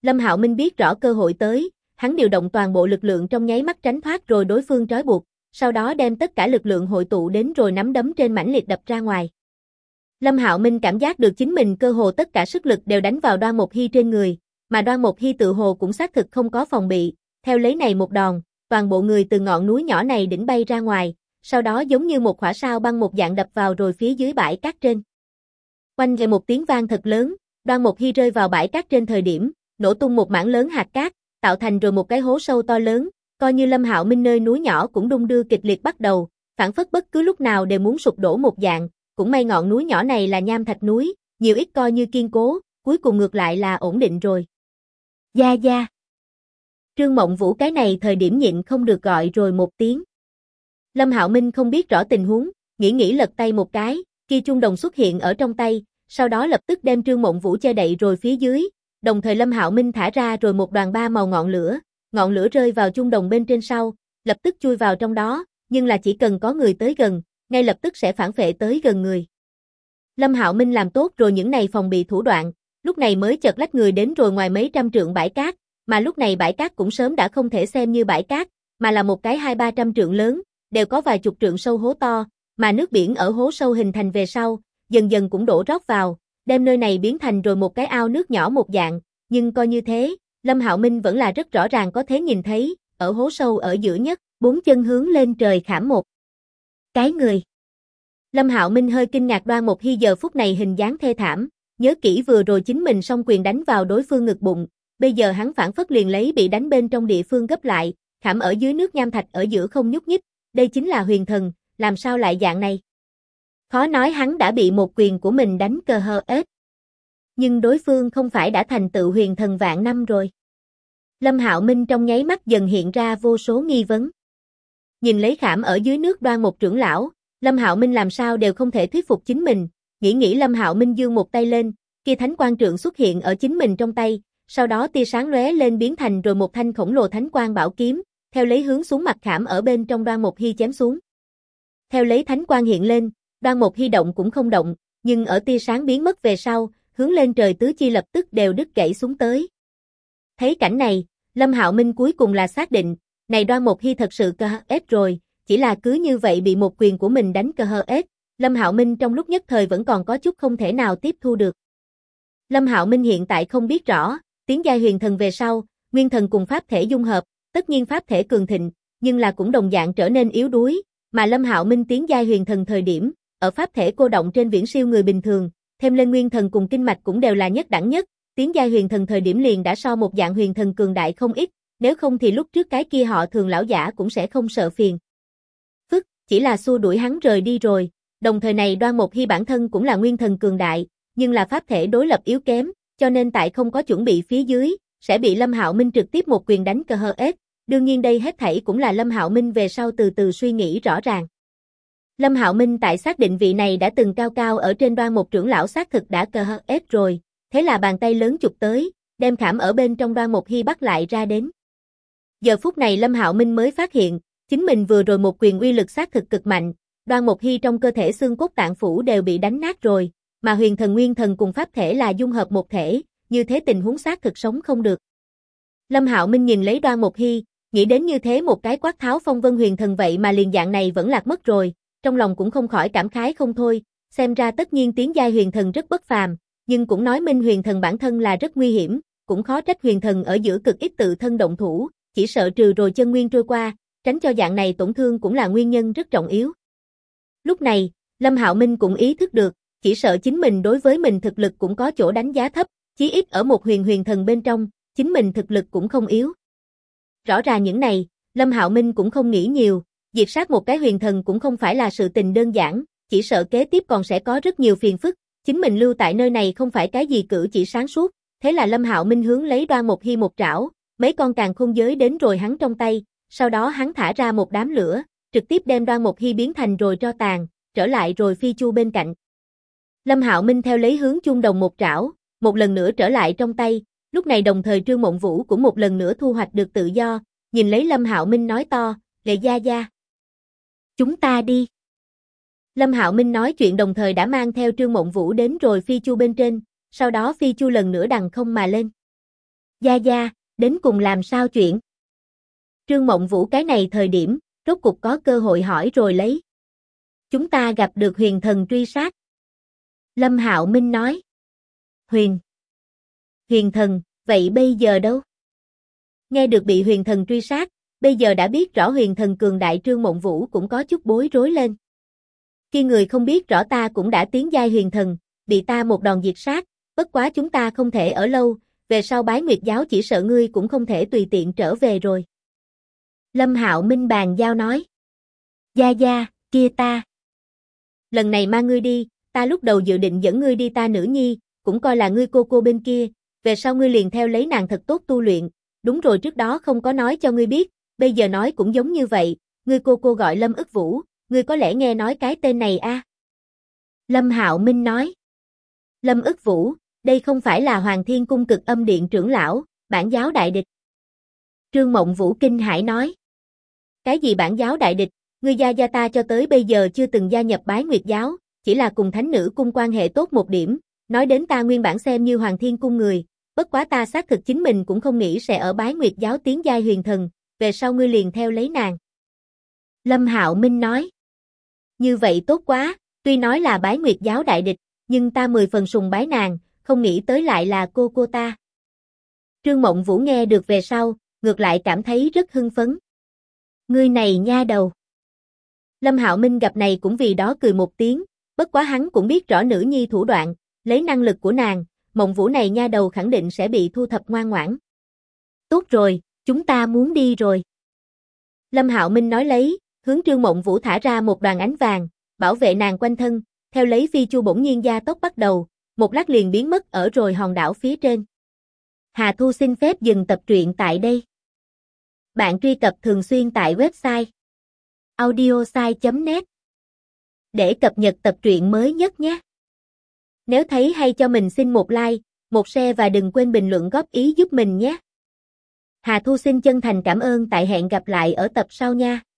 Lâm Hạo Minh biết rõ cơ hội tới, hắn điều động toàn bộ lực lượng trong nháy mắt tránh thoát rồi đối phương trói buộc, sau đó đem tất cả lực lượng hội tụ đến rồi nắm đấm trên mãnh liệt đập ra ngoài. Lâm Hạo Minh cảm giác được chính mình cơ hồ tất cả sức lực đều đánh vào Đoan Mộc Hi trên người, mà Đoan Mộc Hi tự hồ cũng xác thực không có phòng bị, theo lấy này một đòn, toàn bộ người từ ngọn núi nhỏ này đỉnh bay ra ngoài, sau đó giống như một quả sao băng một dạng đập vào rồi phía dưới bãi cát trên. Oanh về một tiếng vang thật lớn, Đoan Mộc Hi rơi vào bãi cát trên thời điểm, nổ tung một mảng lớn hạt cát, tạo thành rồi một cái hố sâu to lớn, coi như Lâm Hạo Minh nơi núi nhỏ cũng đung đưa kịch liệt bắt đầu, phảng phất bất cứ lúc nào đều muốn sụp đổ một dạng, cũng may ngọn núi nhỏ này là nham thạch núi, nhiều ít coi như kiên cố, cuối cùng ngược lại là ổn định rồi. Gia Gia. Trương Mộng Vũ cái này thời điểm nhịn không được gọi rồi một tiếng. Lâm Hạo Minh không biết rõ tình huống, nghĩ lật tay một cái, kia chuông đồng xuất hiện ở trong tay, sau đó lập tức đem Trương Mộng Vũ che đậy rồi phía dưới, đồng thời Lâm Hạo Minh thả ra rồi một đoàn ba màu ngọn lửa rơi vào chuông đồng bên trên sau, lập tức chui vào trong đó, nhưng là chỉ cần có người tới gần, ngay lập tức sẽ phản phệ tới gần người. Lâm Hạo Minh làm tốt rồi những này phòng bị thủ đoạn, lúc này mới chợt lách người đến rồi ngoài mấy trăm trượng bãi cát, mà lúc này bãi cát cũng sớm đã không thể xem như bãi cát, mà là một cái 200-300 trượng lớn, đều có vài chục trượng sâu hố to, mà nước biển ở hố sâu hình thành về sau, dần dần cũng đổ rót vào, đem nơi này biến thành rồi một cái ao nước nhỏ một dạng, nhưng coi như thế, Lâm Hạo Minh vẫn là rất rõ ràng có thể nhìn thấy, ở hố sâu ở giữa nhất, bốn chân hướng lên trời khảm một cái người. Lâm Hạo Minh hơi kinh ngạc Đoan Mộc Hi giờ phút này hình dáng thê thảm, nhớ kỹ vừa rồi chính mình song quyền đánh vào đối phương ngực bụng, bây giờ hắn phản phất liền lấy bị đánh bên trong địa phương gấp lại, khảm ở dưới nước nham thạch ở giữa không nhúc nhích, đây chính là huyền thần, làm sao lại dạng này? Khó nói hắn đã bị một quyền của mình đánh cờ hờ ết. Nhưng đối phương không phải đã thành tựu huyền thần vạn năm rồi. Lâm Hạo Minh trong nháy mắt dần hiện ra vô số nghi vấn. Nhìn lấy khảm ở dưới nước Đoan Mộc trưởng lão, Lâm Hạo Minh làm sao đều không thể thuyết phục chính mình, nghĩ Lâm Hạo Minh giương một tay lên, kia thánh quang trượng xuất hiện ở chính mình trong tay, sau đó tia sáng lóe lên biến thành rồi một thanh khổng lồ thánh quang bảo kiếm, theo lấy hướng xuống mặt khảm ở bên trong Đoan Mộc Hi chém xuống. Theo lấy thánh quang hiện lên, Đoan Mộc Hi động cũng không động, nhưng ở tia sáng biến mất về sau, hướng lên trời tứ chi lập tức đều đứt gãy xuống tới. Thấy cảnh này, Lâm Hạo Minh cuối cùng là xác định, này Đoan Mộc Hi thật sự cơ ết rồi, chỉ là cứ như vậy bị một quyền của mình đánh cơ ết, Lâm Hạo Minh trong lúc nhất thời vẫn còn có chút không thể nào tiếp thu được. Lâm Hạo Minh hiện tại không biết rõ, tiến giai huyền thần về sau, nguyên thần cùng pháp thể dung hợp, tất nhiên pháp thể cường thịnh, nhưng là cũng đồng dạng trở nên yếu đuối, mà Lâm Hạo Minh tiến giai huyền thần thời điểm, ở pháp thể cô động trên viễn siêu người bình thường, thêm lên nguyên thần cùng kinh mạch cũng đều là nhất đẳng nhất, tiến giai huyền thần thời điểm liền đã so một dạng huyền thần cường đại không ít, nếu không thì lúc trước cái kia họ Thường lão giả cũng sẽ không sợ phiền phức, chỉ là xua đuổi hắn rời đi rồi, đồng thời này Đoan Mộc Hi bản thân cũng là nguyên thần cường đại, nhưng là pháp thể đối lập yếu kém, cho nên tại không có chuẩn bị phía dưới, sẽ bị Lâm Hạo Minh trực tiếp một quyền đánh cơ hờ ết, đương nhiên đây hết thảy cũng là Lâm Hạo Minh về sau từ từ suy nghĩ rõ ràng. Lâm Hạo Minh tại xác định vị này đã từng cao cao ở trên Đoan Mộc trưởng lão xác thực đã cơ hờ ết rồi, thế là bàn tay lớn chụp tới, đem khảm ở bên trong Đoan Mộc Hi bắt lại ra đến. Giờ phút này Lâm Hạo Minh mới phát hiện, chính mình vừa rồi một quyền uy lực xác thực cực mạnh, Đoan Mộc Hi trong cơ thể xương cốt tạng phủ đều bị đánh nát rồi, mà huyền thần nguyên thần cùng pháp thể là dung hợp một thể, như thế tình huống xác thực sống không được. Lâm Hạo Minh nhìn lấy Đoan Mộc Hi, nghĩ đến như thế một cái quát tháo phong vân huyền thần vậy mà liền dạng này vẫn lạc mất rồi, trong lòng cũng không khỏi cảm khái không thôi, xem ra tất nhiên tiến giai huyền thần rất bất phàm, nhưng cũng nói minh huyền thần bản thân là rất nguy hiểm, cũng khó trách huyền thần ở giữa cực ít tự thân động thủ, chỉ sợ trừ rồi chân nguyên trôi qua, tránh cho dạng này tổn thương cũng là nguyên nhân rất trọng yếu. Lúc này, Lâm Hạo Minh cũng ý thức được, chỉ sợ chính mình đối với mình thực lực cũng có chỗ đánh giá thấp, chí ít ở một huyền thần bên trong, chính mình thực lực cũng không yếu. Rõ ràng những này, Lâm Hạo Minh cũng không nghĩ nhiều, diệt sát một cái huyền thần cũng không phải là sự tình đơn giản, chỉ sợ kế tiếp còn sẽ có rất nhiều phiền phức, chính mình lưu tại nơi này không phải cái gì cử chỉ sáng suốt, thế là Lâm Hạo Minh hướng lấy Đoan Mộc Hi một trảo, mấy con càn khôn giới đến rồi hắn trong tay, sau đó hắn thả ra một đám lửa, trực tiếp đem Đoan Mộc Hi biến thành rồi tro tàn, trở lại rồi phi chu bên cạnh. Lâm Hạo Minh theo lấy hướng chuông đồng một trảo, một lần nữa trở lại trong tay, lúc này đồng thời Trương Mộng Vũ cũng một lần nữa thu hoạch được tự do, nhìn lấy Lâm Hạo Minh nói to, Lệ Gia Gia. Chúng ta đi. Lâm Hạo Minh nói chuyện đồng thời đã mang theo Trương Mộng Vũ đến rồi phi chu bên trên, sau đó phi chu lần nữa đằng không mà lên. Gia Gia, đến cùng làm sao chuyện? Trương Mộng Vũ cái này thời điểm, rốt cục có cơ hội hỏi rồi lấy. Chúng ta gặp được huyền thần truy sát. Lâm Hạo Minh nói. Huyền thần, vậy bây giờ đâu? Nghe được bị huyền thần truy sát, bây giờ đã biết rõ huyền thần cường đại Trương Mộng Vũ cũng có chút bối rối lên. Khi người không biết rõ ta cũng đã tiến giai huyền thần, bị ta một đòn diệt sát, bất quá chúng ta không thể ở lâu, về sau Bái Nguyệt giáo chỉ sợ ngươi cũng không thể tùy tiện trở về rồi. Lâm Hạo Minh bàn giao nói. Gia Gia, kia ta. Lần này mang ngươi đi, ta lúc đầu dự định dẫn ngươi đi ta nữ nhi, cũng coi là ngươi cô bên kia, về sau ngươi liền theo lấy nàng thật tốt tu luyện, đúng rồi trước đó không có nói cho ngươi biết, bây giờ nói cũng giống như vậy, ngươi cô gọi Lâm Ức Vũ, ngươi có lẽ nghe nói cái tên này a? Lâm Hạo Minh nói. Lâm Ức Vũ, đây không phải là Hoàng Thiên Cung Cực Âm Điện trưởng lão, bản giáo đại địch. Trương Mộng Vũ kinh hãi nói. Cái gì bản giáo đại địch, ngươi Gia Gia ta cho tới bây giờ chưa từng gia nhập Bái Nguyệt giáo, chỉ là cùng Thánh Nữ Cung quan hệ tốt một điểm, nói đến ta nguyên bản xem như Hoàng Thiên Cung người, bất quá ta xác thực chính mình cũng không nghĩ sẽ ở Bái Nguyệt giáo tiến giai huyền thần, về sau ngươi liền theo lấy nàng. Lâm Hạo Minh nói. Như vậy tốt quá, tuy nói là Bái Nguyệt giáo đại địch, nhưng ta 10 phần sùng bái nàng, không nghĩ tới lại là cô ta. Trương Mộng Vũ nghe được về sau, ngược lại cảm thấy rất hưng phấn. Ngươi này nha đầu. Lâm Hạo Minh gặp này cũng vì đó cười một tiếng, bất quá hắn cũng biết rõ nữ nhi thủ đoạn, lấy năng lực của nàng, Mộng Vũ này nha đầu khẳng định sẽ bị thu thập ngoan ngoãn. Tốt rồi, chúng ta muốn đi rồi. Lâm Hạo Minh nói lấy, hướng Trương Mộng Vũ thả ra một đoàn ánh vàng, bảo vệ nàng quanh thân, theo lấy phi chu bỗng nhiên gia tốc bắt đầu, một lát liền biến mất ở rồi hòn đảo phía trên. Hà Thu xin phép dừng tập truyện tại đây. Bạn truy cập thường xuyên tại website audiosai.net để cập nhật tập truyện mới nhất nhé. Nếu thấy hay cho mình xin một like, một share và đừng quên bình luận góp ý giúp mình nhé. Hà Thu xin chân thành cảm ơn tại hẹn gặp lại ở tập sau nha.